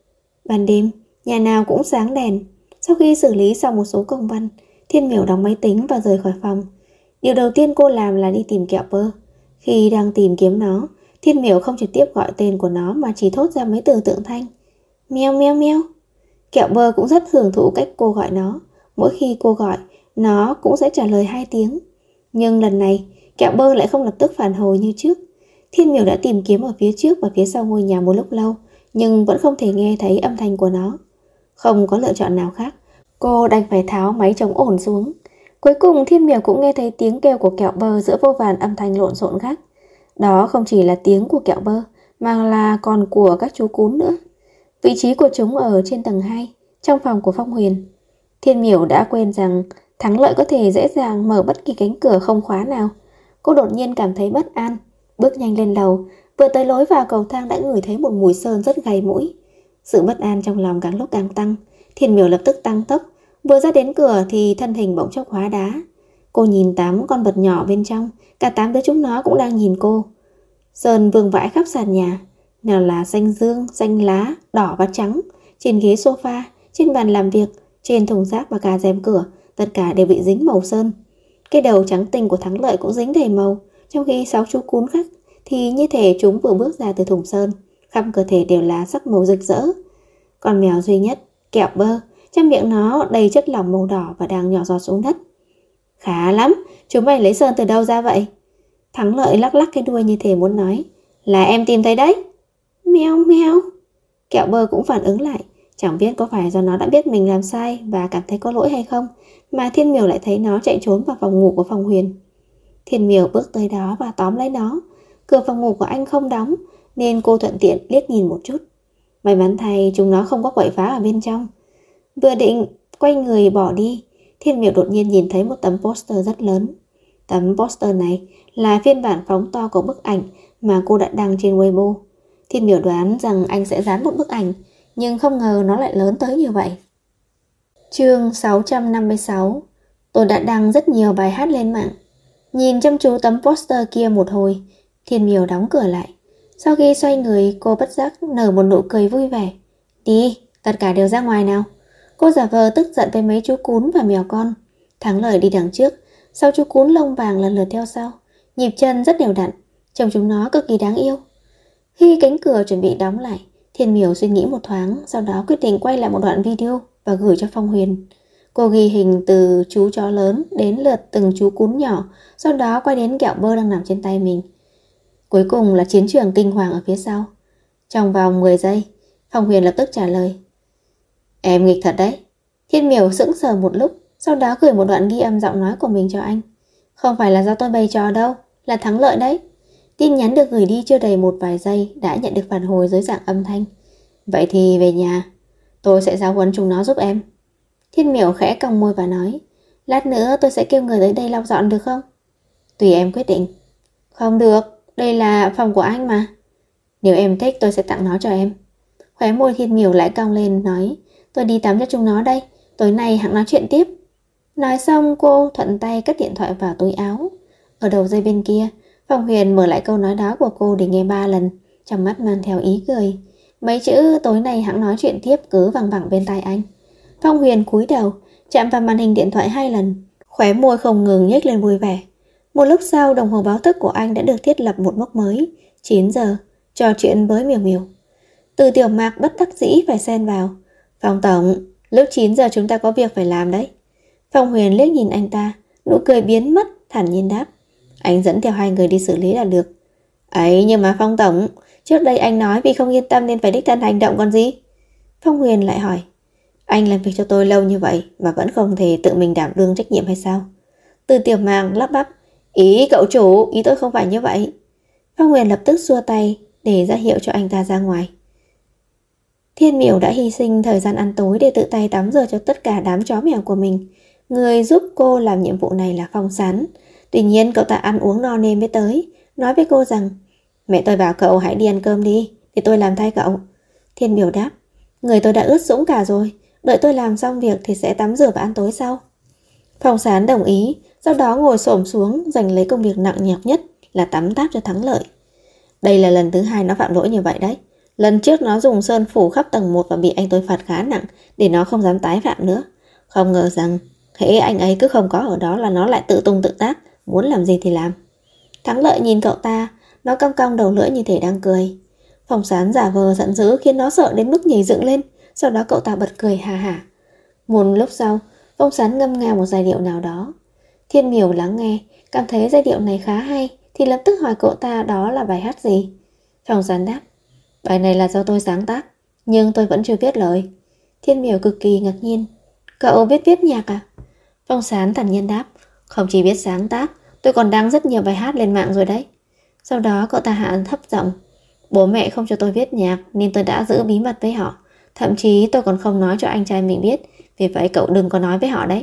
A: Ban đêm, nhà nào cũng sáng đèn. Sau khi xử lý xong một số công văn, Thiên Miểu đóng máy tính và rời khỏi phòng. Điều đầu tiên cô làm là đi tìm kẹo bơ. Khi đang tìm kiếm nó, Thiên Miểu không trực tiếp gọi tên của nó mà chỉ thốt ra mấy từ tượng thanh. Meo meo meo. Kẹo bơ cũng rất hưởng thụ cách cô gọi nó. Mỗi khi cô gọi, nó cũng sẽ trả lời 2 tiếng. Nhưng lần này, kẹo bơ lại không lập tức phản hồi như trước. Thiên Miểu đã tìm kiếm ở phía trước và phía sau ngôi nhà một lúc lâu, nhưng vẫn không thể nghe thấy âm thanh của nó. Không có lựa chọn nào khác, cô đành phải tháo máy chống ồn xuống. Cuối cùng Thiên Miểu cũng nghe thấy tiếng kêu của kẹo bơ giữa vô vàn âm thanh lộn xộn khác. Đó không chỉ là tiếng của kẹo bơ, mà là còn của các chú cún nữa. Vị trí của chúng ở trên tầng 2, trong phòng của Phong Huyền. Thiên Miểu đã quên rằng thắng lợi có thể dễ dàng mở bất kỳ cánh cửa không khóa nào. Cô đột nhiên cảm thấy bất an, bước nhanh lên lầu, vừa tới lối vào cầu thang đã ngửi thấy một mùi sơn rất gay mũi. Sự bất an trong lòng càng lúc càng tăng, Thiên Miểu lập tức tăng tốc, vừa ra đến cửa thì thân hình bỗng chốc hóa đá. Cô nhìn 8 con vật nhỏ bên trong, cả 8 đứa chúng nó cũng đang nhìn cô. Sơn vương vãi khắp sàn nhà, nào là xanh dương, xanh lá, đỏ và trắng, trên ghế sofa, trên bàn làm việc, trên thùng rác và cả rèm cửa, tất cả đều bị dính màu sơn. Cái đầu trắng tinh của Thắng Lợi cũng dính đầy màu, trong khi 6 chú cún khác thì như thể chúng vừa bước ra từ thùng sơn, khắp cơ thể đều là sắc màu rực rỡ. Con mèo duy nhất, Kẹo Bơ, trong miệng nó đầy chất lỏng màu đỏ và đang nhỏ giọt xuống đất. Khá lắm, chúng mày lấy sơn từ đâu ra vậy? Thắng Lợi lắc lắc cái đuôi như thể muốn nói, là em tìm thấy đấy. Meo meo. Kẹo Bơ cũng phản ứng lại, chẳng biết có phải do nó đã biết mình làm sai và cảm thấy có lỗi hay không, mà Thiên Miểu lại thấy nó chạy trốn vào phòng ngủ của Phong Huyền. Thiên Miểu bước tới đó và tóm lấy nó. Cửa phòng ngủ của anh không đóng, nên cô thuận tiện liếc nhìn một chút. May mắn thay chúng nó không có quậy phá ở bên trong. Vừa định quay người bỏ đi, Thiên Miểu đột nhiên nhìn thấy một tấm poster rất lớn. Tấm poster này là phiên bản phóng to của bức ảnh mà cô đã đăng trên Weibo. Thiên Miểu đoán rằng anh sẽ dán một bức ảnh, nhưng không ngờ nó lại lớn tới như vậy. Chương 656. Tôi đã đăng rất nhiều bài hát lên mạng. Nhìn chăm chú tấm poster kia một hồi, Thiên Miểu đóng cửa lại. Sau khi xoay người, cô bất giác nở một nụ cười vui vẻ. Đi, tất cả đều ra ngoài nào. Cô giả vờ tức giận với mấy chú cún và mèo con. Thắng Lợi đi đằng trước, sau chú cún lông vàng lần lượt theo sau. Nhịp chân rất đều đặn, trông chúng nó cực kỳ đáng yêu. Khi cánh cửa chuẩn bị đóng lại, Thiên Miểu suy nghĩ một thoáng, sau đó quyết định quay lại một đoạn video và gửi cho Phong Huyền. Cô ghi hình từ chú chó lớn đến lượt từng chú cún nhỏ, sau đó quay đến Kẹo Bơ đang nằm trên tay mình. Cuối cùng là chiến trường kinh hoàng ở phía sau. Trong vòng 10 giây, Phong Huyền lập tức trả lời. Em nghịch thật đấy. Thiên Miểu sững sờ một lúc, sau đó gửi một đoạn ghi âm giọng nói của mình cho anh. Không phải là do tôi bày trò đâu, là Thắng Lợi đấy. Tin nhắn được gửi đi chưa đầy một vài giây đã nhận được phản hồi dưới dạng âm thanh. Vậy thì về nhà, tôi sẽ giáo huấn chúng nó giúp em. Thiên Miểu khẽ cong môi và nói, lát nữa tôi sẽ kêu người tới đây lau dọn được không? Tùy em quyết định. Không được, đây là phòng của anh mà. Nếu em thích tôi sẽ tặng nó cho em. Khóe môi Thiên Miểu lại cong lên nói, tôi đi tắm cho chúng nó đây, tối nay hẵng nói chuyện tiếp. Nói xong cô thuận tay cất điện thoại vào túi áo. Ở đầu dây bên kia, Phong Huyền mở lại câu nói đó của cô để nghe 3 lần, trong mắt mang theo ý cười. Mấy chữ tối nay hẵng nói chuyện tiếp cứ văng vẳng bên tai anh. Phong Huyền cúi đầu, chạm vào màn hình điện thoại 2 lần, khóe môi không ngừng nhếch lên vui vẻ. Một lúc sau, đồng hồ báo thức của anh đã được thiết lập một mốc mới, 9 giờ, trò chuyện với Miểu Miểu. Từ Tiểu Mạc bất đắc dĩ phải xen vào. Phong tổng, lúc 9 giờ chúng ta có việc phải làm đấy. Phong Huyền liếc nhìn anh ta, nụ cười biến mất, thản nhiên đáp. Anh dẫn theo 2 người đi xử lý là được. Ấy nhưng mà Phong tổng, trước đây anh nói vì không yên tâm nên phải đích thân hành động còn gì. Phong Huyền lại hỏi, anh làm việc cho tôi lâu như vậy mà vẫn không thể tự mình đảm đương trách nhiệm hay sao? Từ Tiểu Mạc lắp bắp, ý cậu chủ, ý tôi không phải như vậy. Phong Huyền lập tức xua tay để ra hiệu cho anh ta ra ngoài. Thiên Miểu đã hy sinh thời gian ăn tối để tự tay tắm rửa cho tất cả đám chó mèo của mình. Người giúp cô làm nhiệm vụ này là Phong Sán. Tuy nhiên cậu ta ăn uống no nê mới tới, nói với cô rằng, mẹ tôi bảo cậu hãy đi ăn cơm đi, để tôi làm thay cậu. Thiên Miểu đáp, người tôi đã ướt sũng cả rồi, đợi tôi làm xong việc thì sẽ tắm rửa và ăn tối sau. Phong Sán đồng ý, sau đó ngồi xổm xuống giành lấy công việc nặng nhọc nhất là tắm táp cho Thắng Lợi. Đây là lần thứ 2 nó phạm lỗi như vậy đấy. Lần trước nó dùng sơn phủ khắp tầng 1 và bị anh tôi phạt khá nặng để nó không dám tái phạm nữa. Không ngờ rằng hễ anh ấy cứ không có ở đó là nó lại tự tung tự tác, muốn làm gì thì làm. Thắng Lợi nhìn cậu ta, nó cong cong đầu lưỡi như thể đang cười. Phong Sán giả vờ giận dữ khiến nó sợ đến mức nhảy dựng lên, sau đó cậu ta bật cười hà hả. Một lúc sau, Phong Sán ngâm nga một giai điệu nào đó. Thiên Miểu lắng nghe, cảm thấy giai điệu này khá hay thì lập tức hỏi cậu ta đó là bài hát gì. Phong Sán đáp, bài này là do tôi sáng tác, nhưng tôi vẫn chưa viết lời. Thiên Miểu cực kỳ ngạc nhiên, cậu viết nhạc à? Phong Sán thản nhiên đáp, không chỉ biết sáng tác, tôi còn đăng rất nhiều bài hát lên mạng rồi đấy. Sau đó cậu ta hạ thấp giọng, bố mẹ không cho tôi viết nhạc nên tôi đã giữ bí mật với họ. Thậm chí tôi còn không nói cho anh trai mình biết, vì vậy cậu đừng có nói với họ đấy.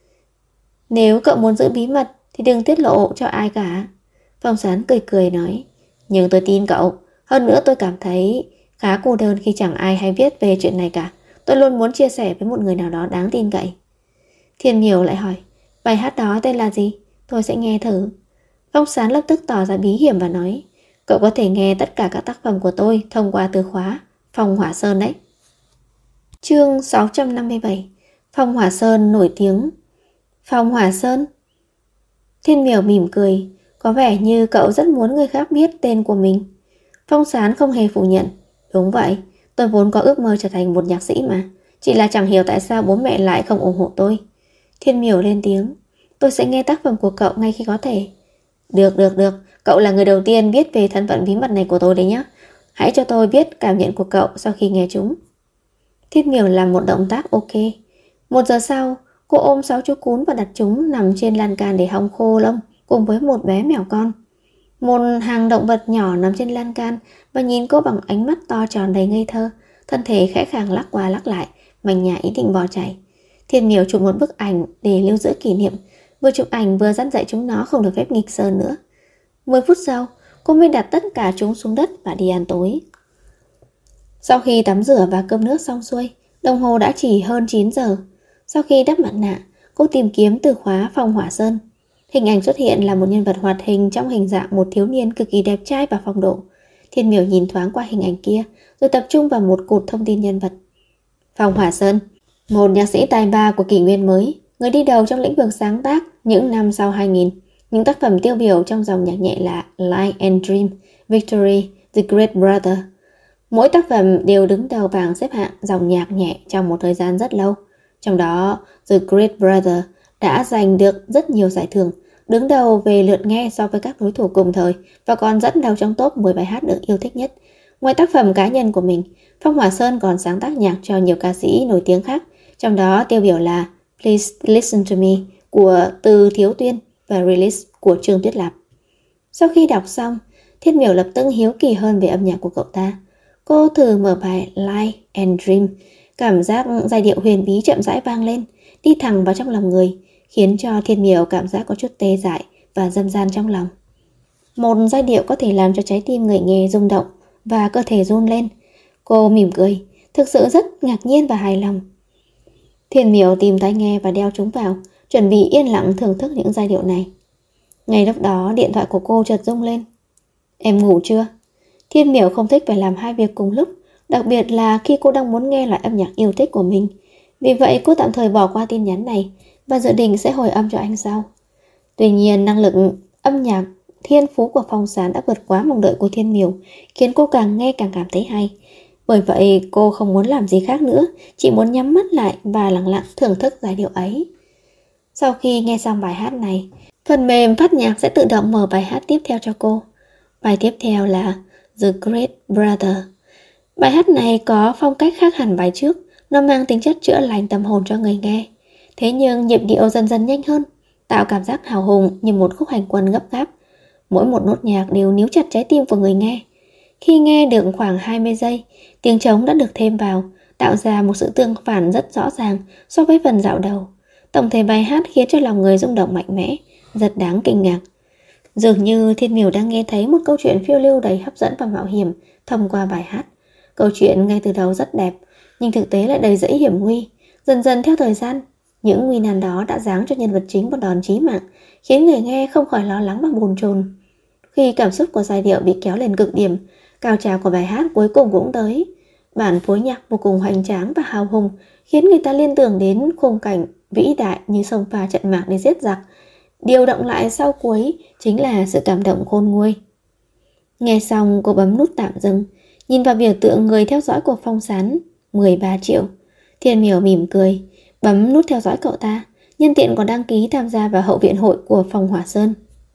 A: Nếu cậu muốn giữ bí mật thì đừng tiết lộ cho ai cả. Phong Sán cười cười nói, nhưng tôi tin cậu. Hơn nữa tôi cảm thấy khá cô đơn khi chẳng ai hay viết về chuyện này cả. Tôi luôn muốn chia sẻ với một người nào đó đáng tin cậy. Thiên Miểu lại hỏi, bài hát đó tên là gì? Tôi sẽ nghe thử. Phong Sán lập tức tỏ ra bí hiểm và nói, cậu có thể nghe tất cả các tác phẩm của tôi thông qua từ khóa Phong Hỏa Sơn đấy. Chương 657. Phong Hỏa Sơn nổi tiếng. Phong Hỏa Sơn? Thiên Miểu mỉm cười, có vẻ như cậu rất muốn người khác biết tên của mình. Phong Sán không hề phủ nhận, đúng vậy, tôi vốn có ước mơ trở thành một nhạc sĩ mà, Chỉ là chẳng hiểu tại sao bố mẹ lại không ủng hộ tôi. Thiên Miểu lên tiếng. Tôi sẽ nghe tác phẩm của cậu ngay khi có thể. Được. Cậu là người đầu tiên biết về thân phận bí mật này của tôi đấy nhé. Hãy cho tôi biết cảm nhận của cậu sau khi nghe chúng. Thiên Miểu làm một động tác ok. 1 giờ sau, cô ôm 6 chú cún và đặt chúng nằm trên lan can để hong khô lông cùng với một bé mèo con. Một hàng động vật nhỏ nằm trên lan can và nhìn cô bằng ánh mắt to tròn đầy ngây thơ, thân thể khẽ khàng lắc qua lắc lại, manh nhà ý định bỏ chạy. Thiên Miểu chụp một bức ảnh để lưu giữ kỷ niệm, vừa chụp ảnh vừa dặn dạy chúng nó không được phép nghịch sơn nữa. 10 phút sau, cô mới đặt tất cả chúng xuống đất và đi ăn tối. Sau khi tắm rửa và cơm nước xong xuôi, đồng hồ đã chỉ hơn 9 giờ. Sau khi đắp mặt nạ, cô tìm kiếm từ khóa Phong Hỏa Sơn. Hình ảnh xuất hiện là một nhân vật hoạt hình trong hình dạng một thiếu niên cực kỳ đẹp trai và phong độ. Thiên Miểu nhìn thoáng qua hình ảnh kia, rồi tập trung vào một cột thông tin nhân vật. Phong Hỏa Sơn, một nhạc sĩ tài ba của kỷ nguyên mới, người đi đầu trong lĩnh vực sáng tác những năm sau 2000. Những tác phẩm tiêu biểu trong dòng nhạc nhẹ là Light and Dream, Victory, The Great Brother. Mỗi tác phẩm đều đứng đầu bảng xếp hạng dòng nhạc nhẹ trong một thời gian rất lâu. Trong đó, The Great Brother đã giành được rất nhiều giải thưởng, đứng đầu về lượt nghe so với các đối thủ cùng thời và còn dẫn đầu trong top 10 bài hát được yêu thích nhất. Ngoài tác phẩm cá nhân của mình, Phong Hỏa Sơn còn sáng tác nhạc cho nhiều ca sĩ nổi tiếng khác, trong đó tiêu biểu là Please Listen to Me của Từ Thiếu Tuyên và Release của Trương Tuyết Lạp. Sau khi đọc xong, Thiên Miểu lập tức hiếu kỳ hơn về âm nhạc của cậu ta. Cô thử mở bài Light and Dream, cảm giác giai điệu huyền bí chậm rãi vang lên, đi thẳng vào trong lòng người, khiến cho Thiên Miểu cảm giác có chút tê dại và dâm gian trong lòng. Một giai điệu có thể làm cho trái tim người nghe rung động và cơ thể run lên. Cô mỉm cười, thực sự rất ngạc nhiên và hài lòng. Thiên Miểu tìm tai nghe và đeo chúng vào, chuẩn bị yên lặng thưởng thức những giai điệu này. Ngay lúc đó điện thoại của cô chợt rung lên. Em ngủ chưa? Thiên Miểu không thích phải làm hai việc cùng lúc, đặc biệt là khi cô đang muốn nghe loại âm nhạc yêu thích của mình. Vì vậy cô tạm thời bỏ qua tin nhắn này và dự định sẽ hồi âm cho anh sau. Tuy nhiên năng lực âm nhạc thiên phú của Phong Sán đã vượt quá mong đợi của Thiên Miểu, khiến cô càng nghe càng cảm thấy hay. Bởi vậy cô không muốn làm gì khác nữa, chỉ muốn nhắm mắt lại và lặng lặng thưởng thức giai điệu ấy. Sau khi nghe xong bài hát này, phần mềm phát nhạc sẽ tự động mở bài hát tiếp theo cho cô. Bài tiếp theo là The Great Brother. Bài hát này có phong cách khác hẳn bài trước, nó mang tính chất chữa lành tâm hồn cho người nghe. Thế nhưng nhịp điệu dần dần nhanh hơn, tạo cảm giác hào hùng như một khúc hành quân gấp gáp. Mỗi một nốt nhạc đều níu chặt trái tim của người nghe. Khi nghe được khoảng 20 giây, tiếng trống đã được thêm vào, tạo ra một sự tương phản rất rõ ràng so với phần dạo đầu. Tổng thể bài hát khiến cho lòng người rung động mạnh mẽ, rất đáng kinh ngạc. Dường như Thiên Miểu đang nghe thấy một câu chuyện phiêu lưu đầy hấp dẫn và mạo hiểm thông qua bài hát. Câu chuyện ngay từ đầu rất đẹp, nhưng thực tế lại đầy rẫy hiểm nguy. Dần dần theo thời gian, những nguy nan đó đã giáng cho nhân vật chính một đòn chí mạng, khiến người nghe không khỏi lo lắng và bồn chồn. Khi cảm xúc của giai điệu bị kéo lên cực điểm, cao trào của bài hát cuối cùng cũng tới. Bản phối nhạc vô cùng hoành tráng và hào hùng, khiến người ta liên tưởng đến khung cảnh vĩ đại như xông pha trận mạc để giết giặc. Điều động lại sau cuối chính là sự cảm động khôn nguôi. Nghe xong cô bấm nút tạm dừng, nhìn vào biểu tượng người theo dõi của Phong Sán, 13 triệu. Thiên Miểu mỉm cười, bấm nút theo dõi cậu ta, nhân tiện còn đăng ký tham gia vào hậu viện hội của Phong Hỏa Sơn.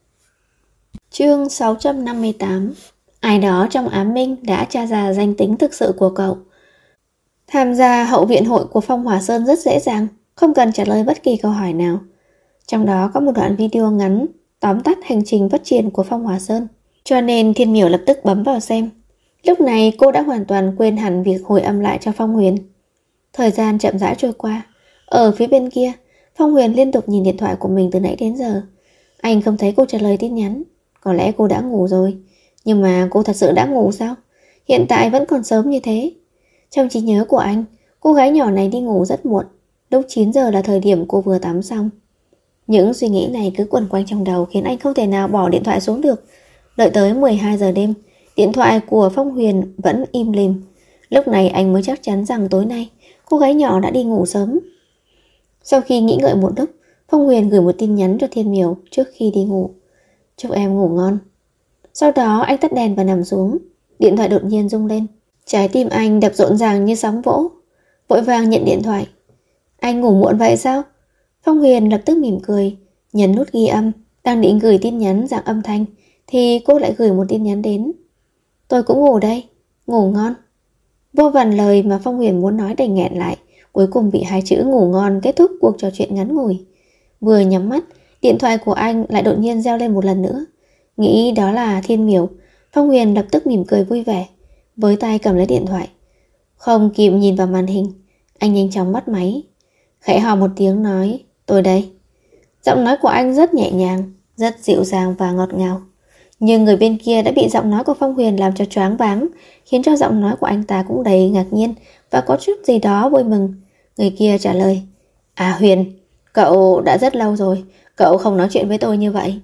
A: Chương 658. Ai đó trong ám minh đã tra ra danh tính thực sự của cậu. Tham gia hậu viện hội của Phong Hỏa Sơn rất dễ dàng, không cần trả lời bất kỳ câu hỏi nào. Trong đó có một đoạn video ngắn tóm tắt hành trình phát triển của Phong Hỏa Sơn, cho nên Thiên Miểu lập tức bấm vào xem. Lúc này cô đã hoàn toàn quên hẳn việc hồi âm lại cho Phong Huyền. Thời gian chậm rãi trôi qua. Ở phía bên kia, Phong Huyền liên tục nhìn điện thoại của mình từ nãy đến giờ. Anh không thấy cô trả lời tin nhắn. Có lẽ cô đã ngủ rồi. Nhưng mà cô thật sự đã ngủ sao? Hiện tại vẫn còn sớm như thế. Trong trí nhớ của anh, cô gái nhỏ này đi ngủ rất muộn. Lúc 9 giờ là thời điểm cô vừa tắm xong. Những suy nghĩ này cứ quẩn quanh trong đầu khiến anh không thể nào bỏ điện thoại xuống được. Đợi tới 12 giờ đêm, điện thoại của Phong Huyền vẫn im lìm. Lúc này anh mới chắc chắn rằng tối nay cô gái nhỏ đã đi ngủ sớm. Sau khi nghĩ ngợi một lúc, Phong Huyền gửi một tin nhắn cho Thiên Miểu trước khi đi ngủ. Chúc em ngủ ngon. Sau đó anh tắt đèn và nằm xuống. Điện thoại đột nhiên rung lên. Trái tim anh đập rộn ràng như sóng vỗ. vội vàng nhận điện thoại. Anh ngủ muộn vậy sao? Phong Huyền lập tức mỉm cười, nhấn nút ghi âm, đang định gửi tin nhắn dạng âm thanh thì cô lại gửi một tin nhắn đến. Tôi cũng ngủ đây, ngủ ngon. Vô vàn lời mà Phong Huyền muốn nói đành nghẹn lại, cuối cùng bị hai chữ ngủ ngon kết thúc cuộc trò chuyện ngắn ngủi. Vừa nhắm mắt, điện thoại của anh lại đột nhiên reo lên một lần nữa. Nghĩ đó là Thiên Miểu, Phong Huyền lập tức mỉm cười vui vẻ, với tay cầm lấy điện thoại. Không kịp nhìn vào màn hình, anh nhanh chóng bắt máy, khẽ hò một tiếng nói, tôi đây. Giọng nói của anh rất nhẹ nhàng, rất dịu dàng và ngọt ngào. Nhưng người bên kia đã bị giọng nói của Phong Huyền làm cho choáng váng, khiến cho giọng nói của anh ta cũng đầy ngạc nhiên và có chút gì đó vui mừng. Người kia trả lời, à Huyền, cậu đã rất lâu rồi, cậu không nói chuyện với tôi như vậy.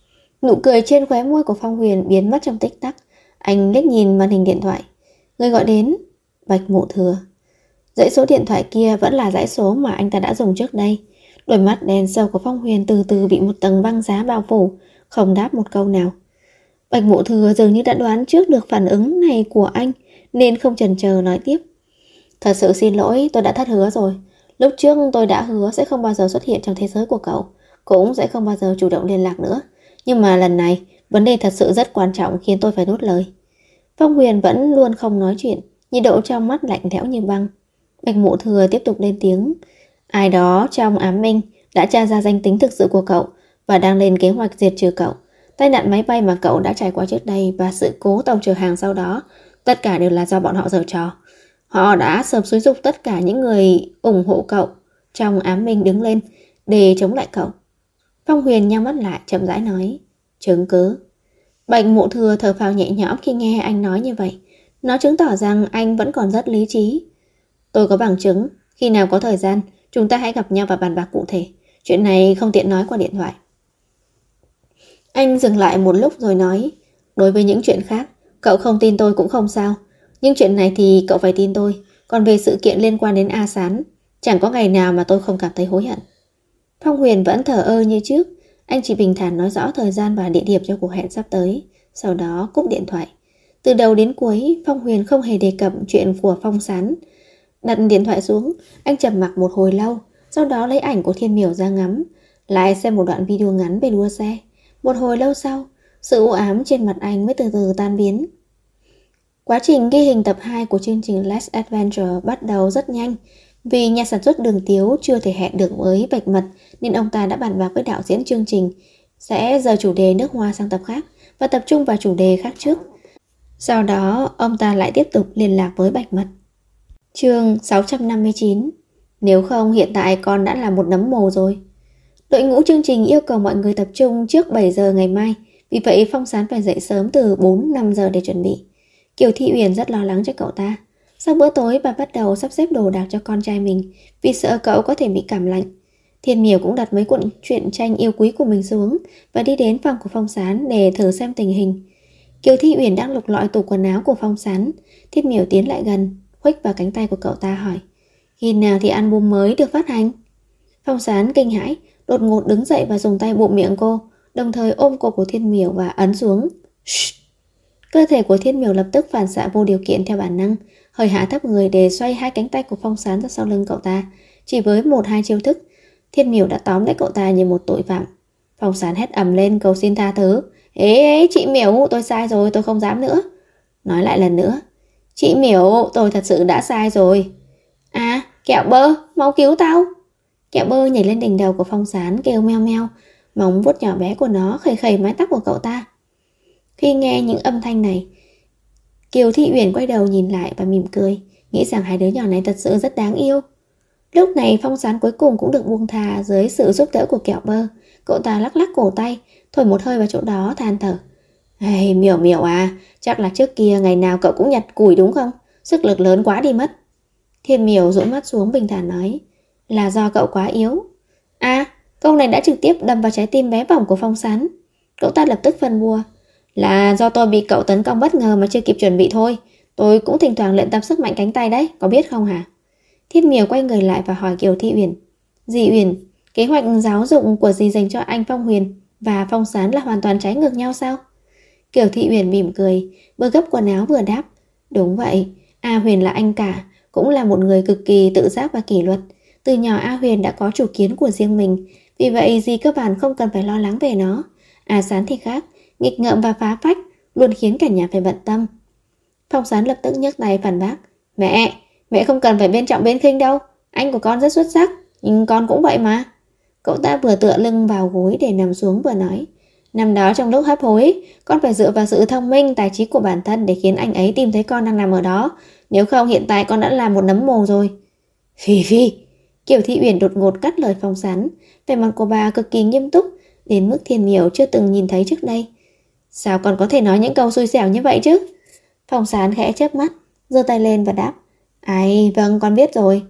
A: Nụ cười trên khóe môi của Phong Huyền biến mất trong tích tắc. Anh liếc nhìn màn hình điện thoại. Người gọi đến, Bạch Mộ Thừa. Dãy số điện thoại kia vẫn là dãy số mà anh ta đã dùng trước đây. Đôi mắt đen sâu của Phong Huyền từ từ bị một tầng băng giá bao phủ, không đáp một câu nào. Bạch Mộ Thừa dường như đã đoán trước được phản ứng này của anh, nên không chần chờ nói tiếp. Thật sự xin lỗi, tôi đã thất hứa rồi. Lúc trước tôi đã hứa sẽ không bao giờ xuất hiện trong thế giới của cậu, cũng sẽ không bao giờ chủ động liên lạc nữa. Nhưng mà lần này, vấn đề thật sự rất quan trọng khiến tôi phải nuốt lời. Phong Huyền vẫn luôn không nói chuyện, nhiệt độ trong mắt lạnh lẽo như băng. Bạch Mộ Thừa tiếp tục lên tiếng. Ai đó trong ám minh đã tra ra danh tính thực sự của cậu và đang lên kế hoạch diệt trừ cậu. Tai nạn máy bay mà cậu đã trải qua trước đây và sự cố tàu chở hàng sau đó, tất cả đều là do bọn họ giở trò. Họ đã sớm xúi giục tất cả những người ủng hộ cậu trong ám minh đứng lên để chống lại cậu. Phong Huyền nhắm mắt lại chậm rãi nói, chứng cứ. Bạch Mộ Thừa thở phào nhẹ nhõm khi nghe anh nói như vậy. Nó chứng tỏ rằng anh vẫn còn rất lý trí. Tôi có bằng chứng, khi nào có thời gian, chúng ta hãy gặp nhau và bàn bạc cụ thể. Chuyện này không tiện nói qua điện thoại. Anh dừng lại một lúc rồi nói, đối với những chuyện khác, cậu không tin tôi cũng không sao. Nhưng chuyện này thì cậu phải tin tôi. Còn về sự kiện liên quan đến A Sán, chẳng có ngày nào mà tôi không cảm thấy hối hận. Phong Huyền vẫn thờ ơ như trước. Anh chỉ bình thản nói rõ thời gian và địa điểm cho cuộc hẹn sắp tới, sau đó cúp điện thoại. Từ đầu đến cuối, Phong Huyền không hề đề cập chuyện của Phong Sán. Đặt điện thoại xuống, anh trầm mặc một hồi lâu, sau đó lấy ảnh của Thiên Miểu ra ngắm, lại xem một đoạn video ngắn về đua xe. Một hồi lâu sau, sự u ám trên mặt anh mới từ từ tan biến. Quá trình ghi hình tập 2 của chương trình Let's Adventure bắt đầu rất nhanh. Vì nhà sản xuất Đường Tiếu chưa thể hẹn được với Bạch Mật, nên ông ta đã bàn bạc với đạo diễn chương trình sẽ rời chủ đề nước hoa sang tập khác và tập trung vào chủ đề khác trước. Sau đó, ông ta lại tiếp tục liên lạc với Bạch Mật. Chương 659. Nếu không hiện tại con đã là một nấm mồ rồi. Đội ngũ chương trình yêu cầu mọi người tập trung trước 7 giờ ngày mai, vì vậy Phong Sán phải dậy sớm từ 4-5 giờ để chuẩn bị. Kiều Thị Uyển rất lo lắng cho cậu ta. Sau bữa tối bà bắt đầu sắp xếp đồ đạc cho con trai mình, vì sợ cậu có thể bị cảm lạnh. Thiên Miểu cũng đặt mấy cuộn truyện tranh yêu quý của mình xuống và đi đến phòng của Phong Sán để thử xem tình hình. Kiều Thị Uyển đang lục lọi tủ quần áo của Phong Sán. Thiên Miểu tiến lại gần, khuếch vào cánh tay của cậu ta hỏi, khi nào thì album mới được phát hành? Phong Sán kinh hãi, đột ngột đứng dậy và dùng tay bụm miệng cô, đồng thời ôm cổ của Thiên Miểu và ấn xuống. Shh. Cơ thể của Thiên Miểu lập tức phản xạ vô điều kiện theo bản năng, hơi hạ thấp người để xoay hai cánh tay của Phong Sán ra sau lưng cậu ta. Chỉ với 1-2 chiêu thức, Thiên Miểu đã tóm lấy cậu ta như một tội phạm. Phong Sán hét ầm lên cầu xin tha thứ. Ê, chị Miểu, tôi sai rồi, tôi không dám nữa. Nói lại lần nữa. Chị Miểu, tôi thật sự đã sai rồi. À, Kẹo Bơ, mau cứu tao. Kẹo Bơ nhảy lên đỉnh đầu của Phong Sán kêu meo meo, móng vuốt nhỏ bé của nó khẩy khẩy mái tóc của cậu ta. Khi nghe những âm thanh này, Kiều Thị Uyển quay đầu nhìn lại và mỉm cười, nghĩ rằng hai đứa nhỏ này thật sự rất đáng yêu. Lúc này Phong Sán cuối cùng cũng được buông thà dưới sự giúp đỡ của Kẹo Bơ. Cậu ta lắc lắc cổ tay, thổi một hơi vào chỗ đó than thở. Hey, Miểu Miểu à, chắc là trước kia ngày nào cậu cũng nhặt củi đúng không? Sức lực lớn quá đi mất. Thiên Miểu dụi mắt xuống bình thản nói, là do cậu quá yếu. À, câu này đã trực tiếp đâm vào trái tim bé bỏng của Phong Sán. Cậu ta lập tức phân bua, là do tôi bị cậu tấn công bất ngờ mà chưa kịp chuẩn bị thôi. Tôi cũng thỉnh thoảng luyện tập sức mạnh cánh tay đấy, có biết không hả? Thiên Miểu quay người lại và hỏi Kiều Thị Uyển, dì Uyển, kế hoạch giáo dục của dì dành cho anh Phong Huyền và Phong Sán là hoàn toàn trái ngược nhau sao? Kiều Thị Uyển mỉm cười, vừa gấp quần áo vừa đáp, đúng vậy, A Huyền là anh cả, cũng là một người cực kỳ tự giác và kỷ luật. Từ nhỏ A Huyền đã có chủ kiến của riêng mình, vì vậy dì cơ bản không cần phải lo lắng về nó. A Sán thì khác, nghịch ngợm và phá phách, luôn khiến cả nhà phải bận tâm. Phong Sán lập tức nhấc tay phản bác. Mẹ không cần phải bên trọng bên khinh đâu. Anh của con rất xuất sắc, nhưng con cũng vậy mà. Cậu ta vừa tựa lưng vào gối để nằm xuống vừa nói. Năm đó trong lúc hấp hối, con phải dựa vào sự thông minh, tài trí của bản thân để khiến anh ấy tìm thấy con đang nằm ở đó. Nếu không hiện tại con đã là một nấm mồ rồi. Phi, Kiều Thị Uyển đột ngột cắt lời Phong Sán. Vẻ mặt của bà cực kỳ nghiêm túc, đến mức Thiên Miểu chưa từng nhìn thấy trước đây. Sao con có thể nói những câu xui xẻo như vậy chứ? Phong Sán khẽ chớp mắt, giơ tay lên và đáp. Ai, vâng, con biết rồi.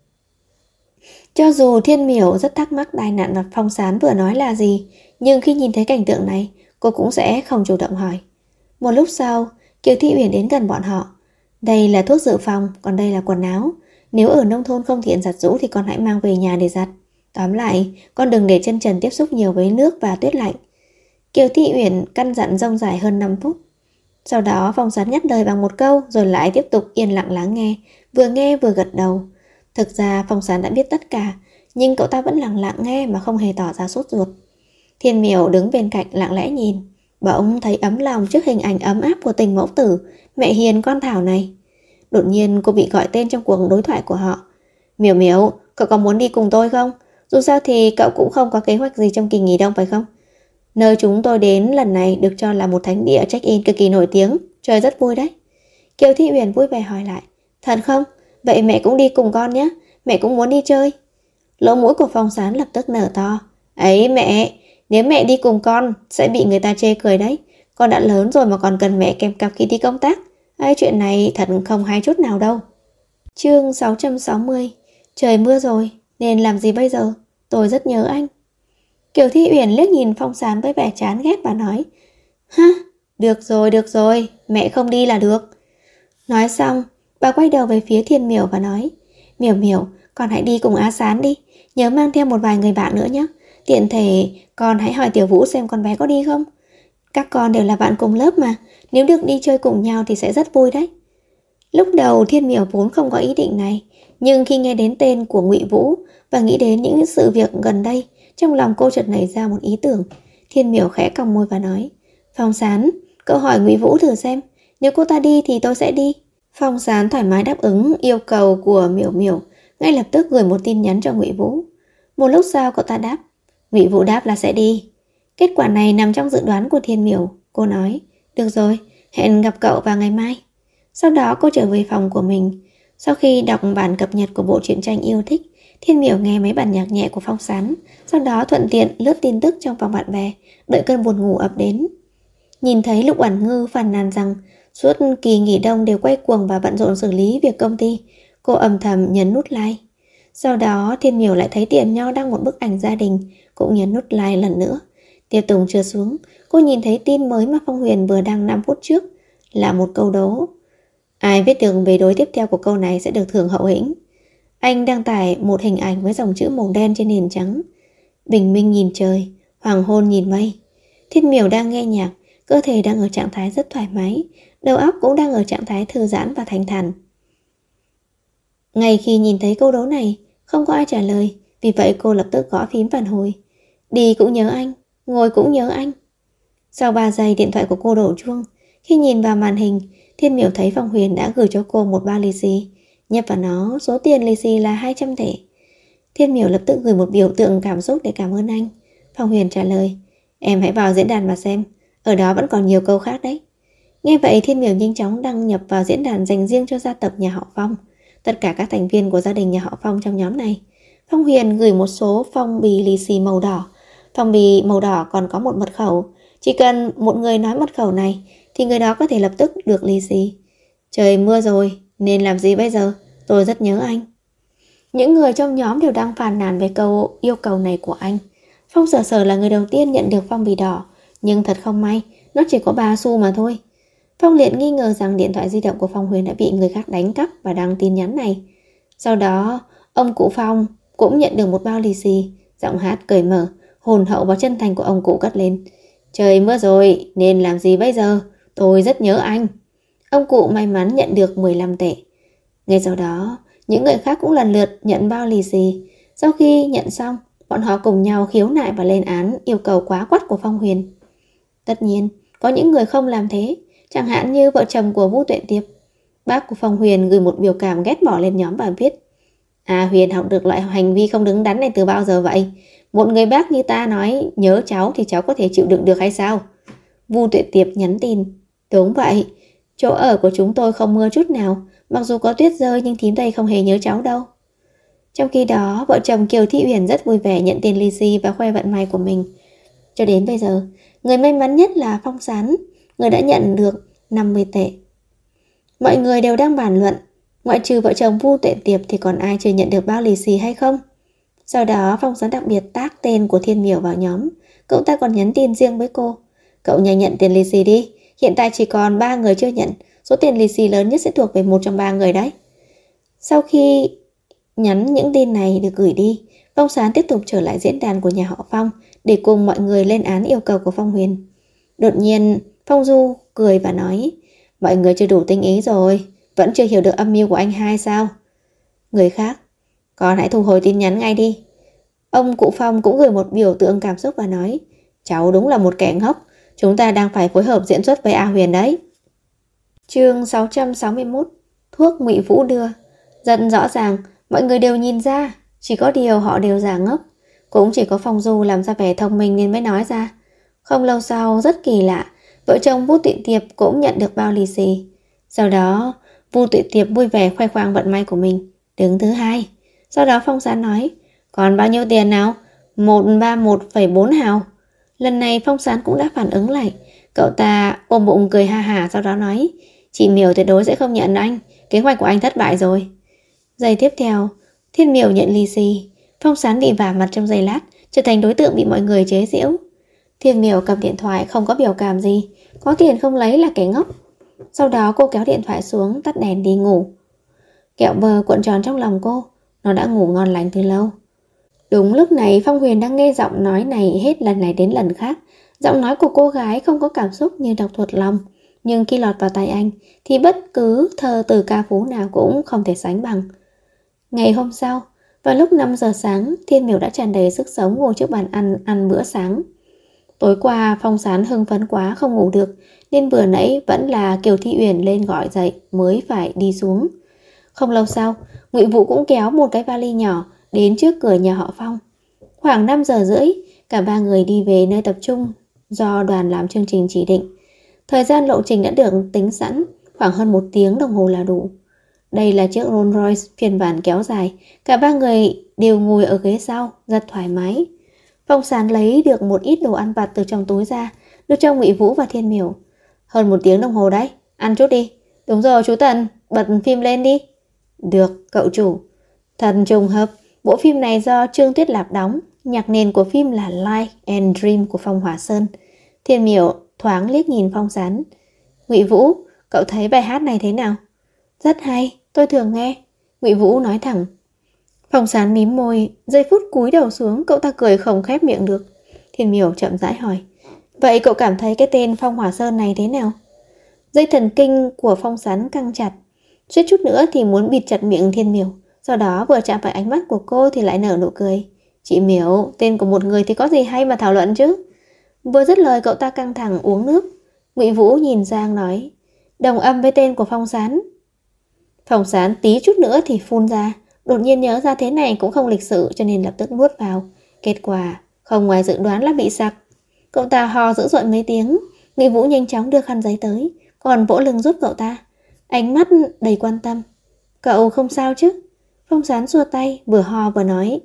A: Cho dù Thiên Miểu rất thắc mắc tai nạn mà Phong Sán vừa nói là gì, nhưng khi nhìn thấy cảnh tượng này, cô cũng sẽ không chủ động hỏi. Một lúc sau, Kiều Thị Uyển đến gần bọn họ. Đây là thuốc dự phòng, còn đây là quần áo. Nếu ở nông thôn không tiện giặt giũ thì con hãy mang về nhà để giặt. Tóm lại, con đừng để chân trần tiếp xúc nhiều với nước và tuyết lạnh. Kiều Thị Uyển căn dặn rông dài hơn 5 phút. Sau đó Phong Sán nhắc lời bằng một câu rồi lại tiếp tục yên lặng lắng nghe vừa gật đầu. Thực ra Phong Sán đã biết tất cả, nhưng cậu ta vẫn lặng lặng nghe mà không hề tỏ ra sốt ruột. Thiên Miểu đứng bên cạnh lặng lẽ nhìn, bỗng thấy ấm lòng trước hình ảnh ấm áp của tình mẫu tử, mẹ hiền con Thảo này. Đột nhiên cô bị gọi tên trong cuộc đối thoại của họ. Miểu, cậu có muốn đi cùng tôi không? Dù sao thì cậu cũng không có kế hoạch gì trong kỳ nghỉ đông phải không? Nơi chúng tôi đến lần này được cho là một thánh địa check-in cực kỳ nổi tiếng, chơi rất vui đấy. Kiều Thị Uyển vui vẻ hỏi lại. Thật không? Vậy mẹ cũng đi cùng con nhé, mẹ cũng muốn đi chơi. Lỗ mũi của Phong Sán lập tức nở to. Ấy mẹ, nếu mẹ đi cùng con sẽ bị người ta chê cười đấy. Con đã lớn rồi mà còn cần mẹ kèm cặp khi đi công tác. Chuyện này thật không hay chút nào đâu. Chương 660. Trời mưa rồi, nên làm gì bây giờ? Tôi rất nhớ anh. Kiều Thị Uyển liếc nhìn Phong Sán với vẻ chán ghét và nói. Ha, được rồi, mẹ không đi là được. Nói xong, bà quay đầu về phía Thiên Miểu và nói. Miểu, con hãy đi cùng Á Sán đi, nhớ mang theo một vài người bạn nữa nhé. Tiện thể con hãy hỏi Tiểu Vũ xem con bé có đi không. Các con đều là bạn cùng lớp mà, nếu được đi chơi cùng nhau thì sẽ rất vui đấy. Lúc đầu Thiên Miểu vốn không có ý định này, nhưng khi nghe đến tên của Ngụy Vũ và nghĩ đến những sự việc gần đây, trong lòng cô chợt nảy ra một ý tưởng. Thiên Miểu khẽ cong môi và nói. Phong Sán, cậu hỏi Ngụy Vũ thử xem, nếu cô ta đi thì tôi sẽ đi. Phong Sán thoải mái đáp ứng yêu cầu của Miểu, ngay lập tức gửi một tin nhắn cho Ngụy Vũ. Một lúc sau cậu ta đáp. Ngụy Vũ đáp là sẽ đi. Kết quả này nằm trong dự đoán của Thiên Miểu. Cô nói, được rồi, hẹn gặp cậu vào ngày mai. Sau đó cô trở về phòng của mình. Sau khi đọc bản cập nhật của bộ truyện tranh yêu thích, Thiên Miểu nghe mấy bản nhạc nhẹ của Phong Sán, sau đó thuận tiện lướt tin tức trong phòng bạn bè, đợi cơn buồn ngủ ập đến. Nhìn thấy Lục Oản Ngư phàn nàn rằng suốt kỳ nghỉ đông đều quay cuồng và bận rộn xử lý việc công ty, cô âm thầm nhấn nút like. Sau đó Thiên Miểu lại thấy Tiền Nho đăng một bức ảnh gia đình, cũng nhấn nút like lần nữa. Tiếp tục trượt xuống, cô nhìn thấy tin mới mà Phong Huyền vừa đăng 5 phút trước, là một câu đố. Ai viết được về đối tiếp theo của câu này sẽ được thưởng hậu hĩnh. Anh đăng tải một hình ảnh với dòng chữ màu đen trên nền trắng. Bình minh nhìn trời, hoàng hôn nhìn mây. Thiên Miểu đang nghe nhạc, cơ thể đang ở trạng thái rất thoải mái, đầu óc cũng đang ở trạng thái thư giãn và thanh thản. Ngay khi nhìn thấy câu đố này, không có ai trả lời, vì vậy cô lập tức gõ phím phản hồi. Đi cũng nhớ anh, ngồi cũng nhớ anh. Sau 3 giây điện thoại của cô đổ chuông. Khi nhìn vào màn hình, Thiên Miểu thấy Phong Huyền đã gửi cho cô một bao lì xì. Nhập vào nó, số tiền lì xì là 200 tệ. Thiên Miểu lập tức gửi một biểu tượng cảm xúc để cảm ơn anh. Phong Huyền trả lời, em hãy vào diễn đàn mà xem, ở đó vẫn còn nhiều câu khác đấy. Nghe vậy Thiên Miểu nhanh chóng đăng nhập vào diễn đàn dành riêng cho gia tộc nhà họ Phong. Tất cả các thành viên của gia đình nhà họ Phong trong nhóm này. Phong Huyền gửi một số phong bì lì xì màu đỏ. Phong bì màu đỏ còn có một mật khẩu. Chỉ cần một người nói mật khẩu này thì người đó có thể lập tức được lì xì. Trời mưa rồi, nên làm gì bây giờ? Tôi rất nhớ anh. Những người trong nhóm đều đang phàn nàn về câu yêu cầu này của anh. Phong Sở Sở là người đầu tiên nhận được phong bì đỏ, nhưng thật không may, nó chỉ có 3 xu mà thôi. Phong liền nghi ngờ rằng điện thoại di động của Phong Huyền đã bị người khác đánh cắp và đăng tin nhắn này. Sau đó, ông cụ Phong cũng nhận được một bao lì xì, giọng hát cởi mở, hồn hậu và chân thành của ông cụ cất lên. Trời mưa rồi, nên làm gì bây giờ? Tôi rất nhớ anh. Ông cụ may mắn nhận được 15 tệ. Ngay sau đó, những người khác cũng lần lượt nhận bao lì xì. Sau khi nhận xong, bọn họ cùng nhau khiếu nại và lên án yêu cầu quá quắt của Phong Huyền. Tất nhiên, có những người không làm thế, chẳng hạn như vợ chồng của Vu Tuệ Tiệp. Bác của Phong Huyền gửi một biểu cảm ghét bỏ lên nhóm và viết: Huyền học được loại hành vi không đứng đắn này từ bao giờ vậy? Một người bác như ta nói nhớ cháu thì cháu có thể chịu đựng được hay sao? Vu Tuệ Tiệp nhắn tin: Đúng vậy, chỗ ở của chúng tôi không mưa chút nào, mặc dù có tuyết rơi nhưng thím đây không hề nhớ cháu đâu. Trong khi đó, vợ chồng Kiều Thị Uyển rất vui vẻ nhận tiền lì xì và khoe vận may của mình. Cho đến bây giờ, người may mắn nhất là Phong Sán, người đã nhận được 50 tệ. Mọi người đều đang bàn luận, ngoại trừ vợ chồng Vu Tuệ Tiệp thì còn ai chưa nhận được bao lì xì hay không? Sau đó Phong Sán đặc biệt tác tên của Thiên Miểu vào nhóm. Cậu ta còn nhắn tin riêng với cô: Cậu nhanh nhận tiền lì xì đi, hiện tại chỉ còn 3 người chưa nhận, số tiền lì xì lớn nhất sẽ thuộc về một trong 3 người đấy. Sau khi nhắn những tin này được gửi đi, Phong Sán tiếp tục trở lại diễn đàn của nhà họ Phong để cùng mọi người lên án yêu cầu của Phong Huyền. Đột nhiên Phong Du cười và nói: Mọi người chưa đủ tinh ý rồi, vẫn chưa hiểu được âm mưu của anh hai sao? Người khác: Con hãy thu hồi tin nhắn ngay đi. Ông cụ Phong cũng gửi một biểu tượng cảm xúc và nói: Cháu đúng là một kẻ ngốc, chúng ta đang phải phối hợp diễn xuất với A Huyền đấy. Chương 661: Thuốc Ngụy Vũ đưa. Rất rõ ràng, mọi người đều nhìn ra, chỉ có điều họ đều giả ngốc. Cũng chỉ có Phong Du làm ra vẻ thông minh nên mới nói ra. Không lâu sau, rất kỳ lạ, vợ chồng Vu Tuệ Tiệp cũng nhận được bao lì xì. Sau đó, Vu Tuệ Tiệp vui vẻ khoe khoang vận may của mình, đứng thứ 2. Sau đó Phong Sán nói: Còn bao nhiêu tiền nào? 131,4 hào. Lần này Phong Sán cũng đã phản ứng lại. Cậu ta ôm bụng cười ha hả, sau đó nói: Chị Miểu tuyệt đối sẽ không nhận anh, kế hoạch của anh thất bại rồi. Giây tiếp theo, Thiên Miểu nhận lì xì. Phong Sán bị vả mặt trong giây lát, trở thành đối tượng bị mọi người chế giễu. Thiên Miểu cầm điện thoại không có biểu cảm gì, có tiền không lấy là kẻ ngốc. Sau đó cô kéo điện thoại xuống, tắt đèn đi ngủ. Kẹo bơ cuộn tròn trong lòng cô, nó đã ngủ ngon lành từ lâu. Đúng lúc này Phong Huyền đang nghe giọng nói này hết lần này đến lần khác. Giọng nói của cô gái không có cảm xúc như đọc thuộc lòng, nhưng khi lọt vào tai anh thì bất cứ thơ từ ca phú nào cũng không thể sánh bằng. Ngày hôm sau, vào lúc 5 giờ sáng, Thiên Miểu đã tràn đầy sức sống ngồi trước bàn ăn bữa sáng. Tối qua Phong Sán hưng phấn quá không ngủ được, nên vừa nãy vẫn là Kiều Thị Uyển lên gọi dậy mới phải đi xuống. Không lâu sau, Ngụy Vũ cũng kéo một cái vali nhỏ đến trước cửa nhà họ Phong. Khoảng 5 giờ rưỡi, cả 3 người đi về nơi tập trung do đoàn làm chương trình chỉ định. Thời gian lộ trình đã được tính sẵn, khoảng hơn 1 tiếng đồng hồ là đủ. Đây là chiếc Rolls Royce phiên bản kéo dài, cả 3 người đều ngồi ở ghế sau, rất thoải mái. Phong Sán lấy được một ít đồ ăn vặt từ trong túi ra, đưa cho Ngụy Vũ và Thiên Miểu. Hơn 1 tiếng đồng hồ đấy, ăn chút đi. Đúng rồi chú Tần, bật phim lên đi. Được, cậu chủ. Thần trùng hợp, bộ phim này do Trương Tuyết Lạp đóng, nhạc nền của phim là Light and Dream của Phong Hỏa Sơn. Thiên Miểu thoáng liếc nhìn Phong Sán. Ngụy Vũ, cậu thấy bài hát này thế nào? Rất hay, tôi thường nghe. Ngụy Vũ nói thẳng. Phong Sán mím môi, giây phút cúi đầu xuống, cậu ta cười không khép miệng được. Thiên Miểu chậm rãi hỏi: Vậy cậu cảm thấy cái tên Phong Hỏa Sơn này thế nào? Dây thần kinh của Phong Sán căng chặt, suýt chút nữa thì muốn bịt chặt miệng Thiên Miểu. Sau đó vừa chạm phải ánh mắt của cô thì lại nở nụ cười. Chị Miểu, tên của một người thì có gì hay mà thảo luận chứ? Vừa dứt lời cậu ta căng thẳng uống nước. Ngụy Vũ nhìn Giang nói: Đồng âm với tên của Phong Sán. Phong Sán tí chút nữa thì phun ra, đột nhiên nhớ ra thế này cũng không lịch sự cho nên lập tức nuốt vào. Kết quả không ngoài dự đoán là bị sặc. Cậu ta hò dữ dội mấy tiếng. Ngụy Vũ nhanh chóng đưa khăn giấy tới, còn vỗ lưng giúp cậu ta, ánh mắt đầy quan tâm. Cậu không sao chứ? Phong Sán xua tay, vừa ho vừa nói: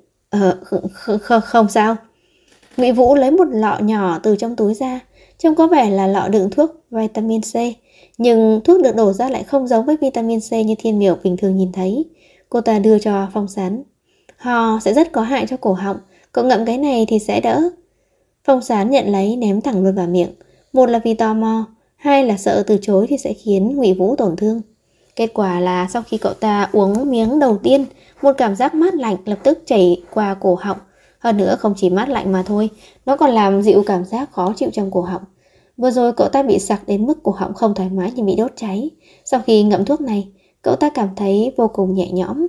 A: Không sao. Ngụy Vũ lấy một lọ nhỏ từ trong túi ra, trông có vẻ là lọ đựng thuốc vitamin C, nhưng thuốc được đổ ra lại không giống với vitamin C như Thiên Miểu bình thường nhìn thấy. Cô ta đưa cho Phong Sán. Ho sẽ rất có hại cho cổ họng, cậu ngậm cái này thì sẽ đỡ. Phong Sán nhận lấy ném thẳng luôn vào miệng. Một là vì tò mò, hai là sợ từ chối thì sẽ khiến Ngụy Vũ tổn thương. Kết quả là sau khi cậu ta uống miếng đầu tiên, một cảm giác mát lạnh lập tức chảy qua cổ họng. Hơn nữa không chỉ mát lạnh mà thôi, nó còn làm dịu cảm giác khó chịu trong cổ họng. Vừa rồi cậu ta bị sặc đến mức cổ họng không thoải mái như bị đốt cháy. Sau khi ngậm thuốc này, cậu ta cảm thấy vô cùng nhẹ nhõm.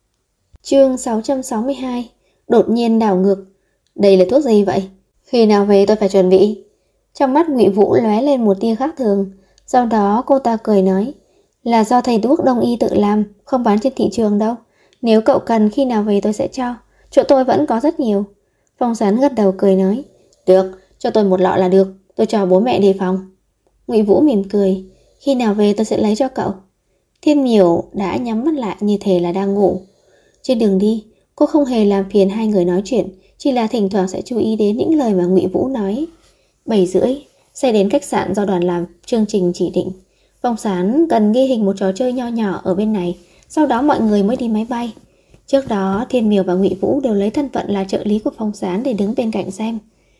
A: Chương 662. Đột nhiên đảo ngược. Đây là thuốc gì vậy? Khi nào về tôi phải chuẩn bị. Trong mắt Ngụy Vũ lóe lên một tia khác thường. Sau đó cô ta cười nói, là do thầy thuốc đông y tự làm, không bán trên thị trường đâu. Nếu cậu cần khi nào về tôi sẽ cho. Chỗ tôi vẫn có rất nhiều. Phong Sán gật đầu cười nói, được, cho tôi một lọ là được, tôi cho bố mẹ đề phòng. Ngụy Vũ mỉm cười, khi nào về tôi sẽ lấy cho cậu. Thiên Miểu đã nhắm mắt lại như thể là đang ngủ. Trên đường đi, cô không hề làm phiền hai người nói chuyện, chỉ là thỉnh thoảng sẽ chú ý đến những lời mà Ngụy Vũ nói. 7:30, xe đến khách sạn do đoàn làm chương trình chỉ định. Phong Sán cần ghi hình một trò chơi nho nhỏ ở bên này, sau đó mọi người mới đi máy bay. Trước đó Thiên Miểu và Ngụy Vũ đều lấy thân phận là trợ lý của Phong Sán để đứng bên cạnh xem.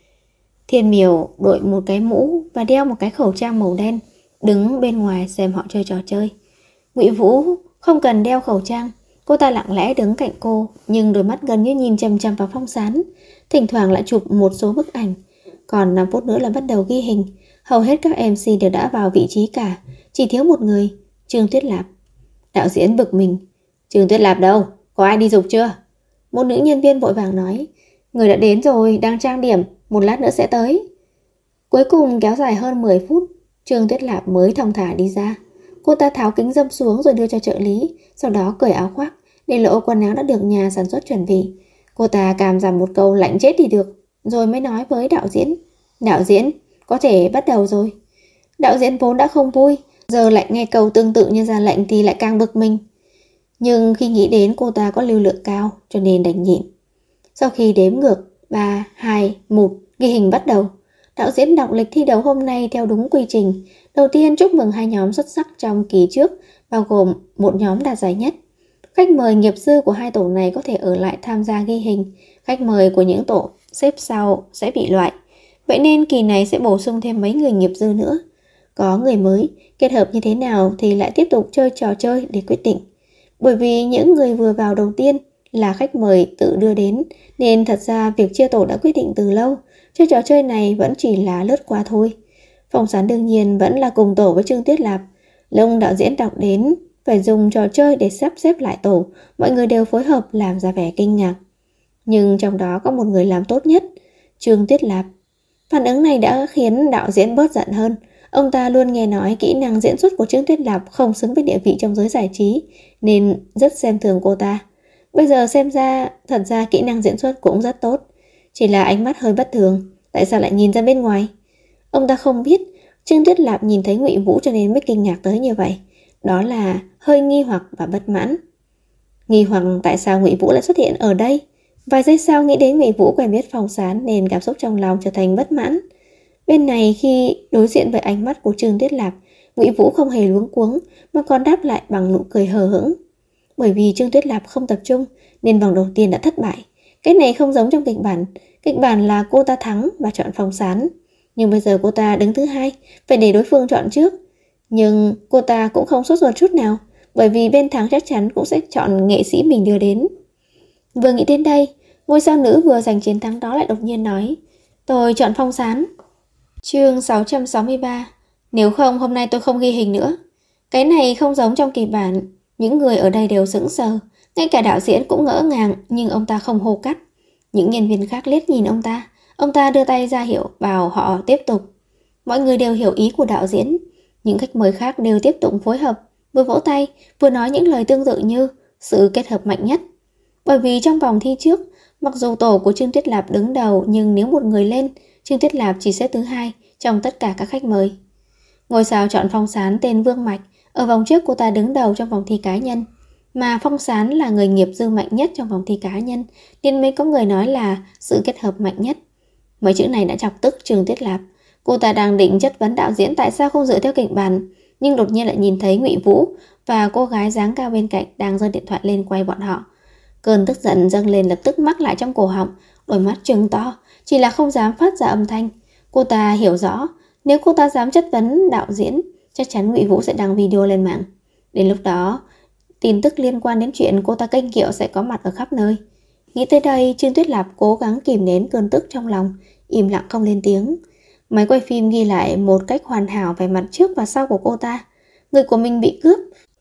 A: Thiên Miểu đội một cái mũ và đeo một cái khẩu trang màu đen, đứng bên ngoài xem họ chơi trò chơi. Ngụy Vũ không cần đeo khẩu trang, cô ta lặng lẽ đứng cạnh cô, nhưng đôi mắt gần như nhìn chằm chằm vào Phong Sán, thỉnh thoảng lại chụp một số bức ảnh. Còn 5 phút nữa là bắt đầu ghi hình, hầu hết các MC đều đã vào vị trí cả, chỉ thiếu một người, Trương Tuyết Lạp. Đạo diễn bực mình, Trương Tuyết Lạp đâu? Có ai đi dục chưa? Một nữ nhân viên vội vàng nói, người đã đến rồi, đang trang điểm, một lát nữa sẽ tới. Cuối cùng kéo dài hơn 10 phút, Trương Tuyết Lạp mới thong thả đi ra. Cô ta tháo kính râm xuống rồi đưa cho trợ lý, sau đó cởi áo khoác, để lộ quần áo đã được nhà sản xuất chuẩn bị. Cô ta cảm giảm một câu lạnh chết thì được, rồi mới nói với đạo diễn, đạo diễn, có thể bắt đầu rồi. Đạo diễn vốn đã không vui, giờ lại nghe câu tương tự như ra lệnh thì lại càng bực mình. Nhưng khi nghĩ đến cô ta có lưu lượng cao cho nên đành nhịn. Sau khi đếm ngược 3, 2, 1, ghi hình bắt đầu. Đạo diễn đọc lịch thi đấu hôm nay theo đúng quy trình. Đầu tiên chúc mừng hai nhóm xuất sắc trong kỳ trước, bao gồm một nhóm đạt giải nhất. Khách mời nghiệp dư của hai tổ này có thể ở lại tham gia ghi hình. Khách mời của những tổ xếp sau sẽ bị loại. Vậy nên kỳ này sẽ bổ sung thêm mấy người nghiệp dư nữa. Có người mới, kết hợp như thế nào thì lại tiếp tục chơi trò chơi để quyết định. Bởi vì những người vừa vào đầu tiên là khách mời tự đưa đến, nên thật ra việc chia tổ đã quyết định từ lâu. Chơi trò chơi này vẫn chỉ là lướt qua thôi. Phong Sán đương nhiên vẫn là cùng tổ với Trương Tuyết Lạp. Lúc đạo diễn đọc đến phải dùng trò chơi để sắp xếp lại tổ, mọi người đều phối hợp làm ra vẻ kinh ngạc. Nhưng trong đó có một người làm tốt nhất, Trương Tuyết Lạp. Phản ứng này đã khiến đạo diễn bớt giận hơn. Ông ta luôn nghe nói kỹ năng diễn xuất của Trương Tuyết Lạp không xứng với địa vị trong giới giải trí, nên rất xem thường cô ta. Bây giờ xem ra, thật ra kỹ năng diễn xuất cũng rất tốt. Chỉ là ánh mắt hơi bất thường, tại sao lại nhìn ra bên ngoài? Ông ta không biết, Trương Tuyết Lạp nhìn thấy Ngụy Vũ cho nên mới kinh ngạc tới như vậy. Đó là hơi nghi hoặc và bất mãn. Nghi hoặc tại sao Ngụy Vũ lại xuất hiện ở đây? Vài giây sau nghĩ đến Ngụy Vũ quen biết Phong Sán nên cảm xúc trong lòng trở thành bất mãn. Bên này khi đối diện với ánh mắt của Trương Tuyết Lạp, Ngụy Vũ không hề luống cuống mà còn đáp lại bằng nụ cười hờ hững. Bởi vì Trương Tuyết Lạp không tập trung nên vòng đầu tiên đã thất bại. Cái này không giống trong kịch bản. Kịch bản là cô ta thắng và chọn Phong Sán. Nhưng bây giờ cô ta đứng thứ hai, phải để đối phương chọn trước. Nhưng cô ta cũng không sốt ruột chút nào, bởi vì bên thắng chắc chắn cũng sẽ chọn nghệ sĩ mình đưa đến. Vừa nghĩ đến đây, ngôi sao nữ vừa giành chiến thắng đó lại đột nhiên nói, tôi chọn Phong Sán. Chương 663. Nếu không hôm nay tôi không ghi hình nữa. Cái này không giống trong kịch bản. Những người ở đây đều sững sờ, ngay cả đạo diễn cũng ngỡ ngàng, nhưng ông ta không hô cắt. Những nhân viên khác liếc nhìn ông ta đưa tay ra hiệu bảo họ tiếp tục. Mọi người đều hiểu ý của đạo diễn. Những khách mời khác đều tiếp tục phối hợp, vừa vỗ tay, vừa nói những lời tương tự như sự kết hợp mạnh nhất. Bởi vì trong vòng thi trước, mặc dù tổ của Trương Tuyết Lạp đứng đầu, nhưng nếu một người lên, Trương Tuyết Lạp chỉ xếp thứ hai trong tất cả các khách mời. Ngôi sao chọn Phong Sán tên Vương Mạch. Ở vòng trước cô ta đứng đầu trong vòng thi cá nhân, mà Phong Sán là người nghiệp dư mạnh nhất trong vòng thi cá nhân, nên mới có người nói là sự kết hợp mạnh nhất. Mấy chữ này đã chọc tức Trương Tuyết Lạp. Cô ta đang định chất vấn đạo diễn tại sao không dựa theo kịch bản, nhưng đột nhiên lại nhìn thấy Ngụy Vũ và cô gái dáng cao bên cạnh đang giơ điện thoại lên quay bọn họ. Cơn tức giận dâng lên lập tức mắc lại trong cổ họng, đôi mắt trừng to, chỉ là không dám phát ra âm thanh. Cô ta hiểu rõ, nếu cô ta dám chất vấn đạo diễn, chắc chắn Ngụy Vũ sẽ đăng video lên mạng. Đến lúc đó, tin tức liên quan đến chuyện cô ta kênh kiệu sẽ có mặt ở khắp nơi. Nghĩ tới đây, Trương Tuyết Lạp cố gắng kìm nén cơn tức trong lòng, im lặng không lên tiếng. Máy quay phim ghi lại một cách hoàn hảo về mặt trước và sau của cô ta. Người của mình bị cướp,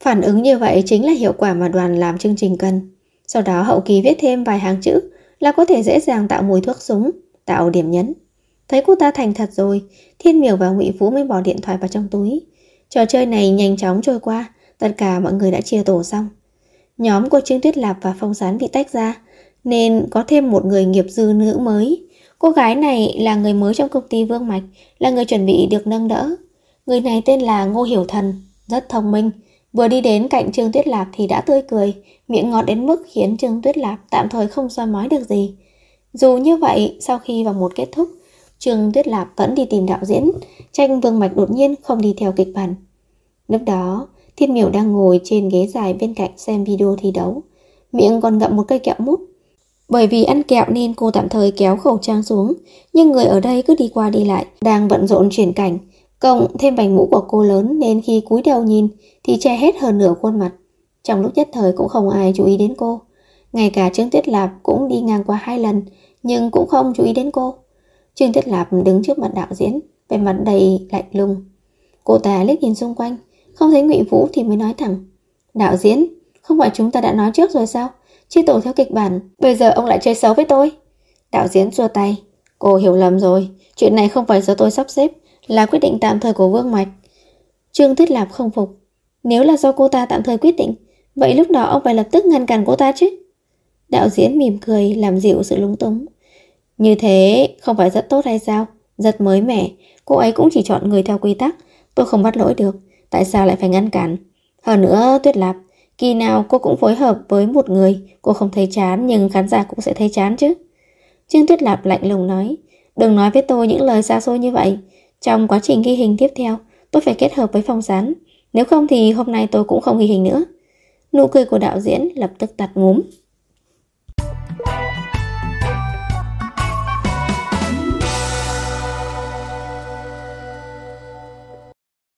A: Phản ứng như vậy chính là hiệu quả mà đoàn làm chương trình cần. Sau đó hậu kỳ viết thêm vài hàng chữ là có thể dễ dàng tạo mùi thuốc súng, tạo điểm nhấn. Thấy cô ta thành thật rồi, Thiên Miểu và Ngụy Vũ mới bỏ điện thoại vào trong túi. Trò chơi này nhanh chóng trôi qua, tất cả mọi người đã chia tổ xong. Nhóm của Trương Tuyết Lạp và Phong Sán bị tách ra, nên có thêm một người nghiệp dư nữ mới. Cô gái này là người mới trong công ty Vương Mạch, là người chuẩn bị được nâng đỡ. Người này tên là Ngô Hiểu Thần, rất thông minh. Vừa đi đến cạnh Trương Tuyết Lạp thì đã tươi cười, miệng ngọt đến mức khiến Trương Tuyết Lạp tạm thời không soi mói được gì. Dù như vậy, sau khi vòng 1 kết thúc, Trương Tuyết Lạp vẫn đi tìm đạo diễn, tranh Vương Mạch đột nhiên không đi theo kịch bản. Lúc đó, Thiên Miểu đang ngồi trên ghế dài bên cạnh xem video thi đấu, miệng còn ngậm một cây kẹo mút. Bởi vì ăn kẹo nên cô tạm thời kéo khẩu trang xuống, nhưng người ở đây cứ đi qua đi lại, đang bận rộn chuyển cảnh. Cộng thêm vành mũ của cô lớn nên khi cúi đầu nhìn thì che hết hơn nửa khuôn mặt. Trong lúc nhất thời cũng không ai chú ý đến cô. Ngay cả Trương Tuyết Lạp cũng đi ngang qua 2 lần, nhưng cũng không chú ý đến cô. Trương Tuyết Lạp đứng trước mặt đạo diễn, vẻ mặt đầy lạnh lùng. Cô ta liếc nhìn xung quanh, không thấy Ngụy Vũ thì mới nói thẳng: "Đạo diễn, không phải chúng ta đã nói trước rồi sao? Chia tổ theo kịch bản, bây giờ ông lại chơi xấu với tôi." Đạo diễn xua tay: "Cô hiểu lầm rồi, chuyện này không phải do tôi sắp xếp, là quyết định tạm thời của Vương Mạch." Trương Tuyết Lạp không phục: "Nếu là do cô ta tạm thời quyết định, vậy lúc đó ông phải lập tức ngăn cản cô ta chứ." Đạo diễn mỉm cười làm dịu sự lúng túng: "Như thế không phải rất tốt hay sao? Rất mới mẻ, cô ấy cũng chỉ chọn người theo quy tắc, tôi không bắt lỗi được, tại sao lại phải ngăn cản? Hơn nữa Tuyết Lạp, kỳ nào cô cũng phối hợp với một người, cô không thấy chán nhưng khán giả cũng sẽ thấy chán chứ." Trương Tuyết Lạp lạnh lùng nói: "Đừng nói với tôi những lời xa xôi như vậy. Trong quá trình ghi hình tiếp theo, tôi phải kết hợp với Phong Sán, nếu không thì hôm nay tôi cũng không ghi hình nữa." Nụ cười của đạo diễn lập tức tắt ngúm.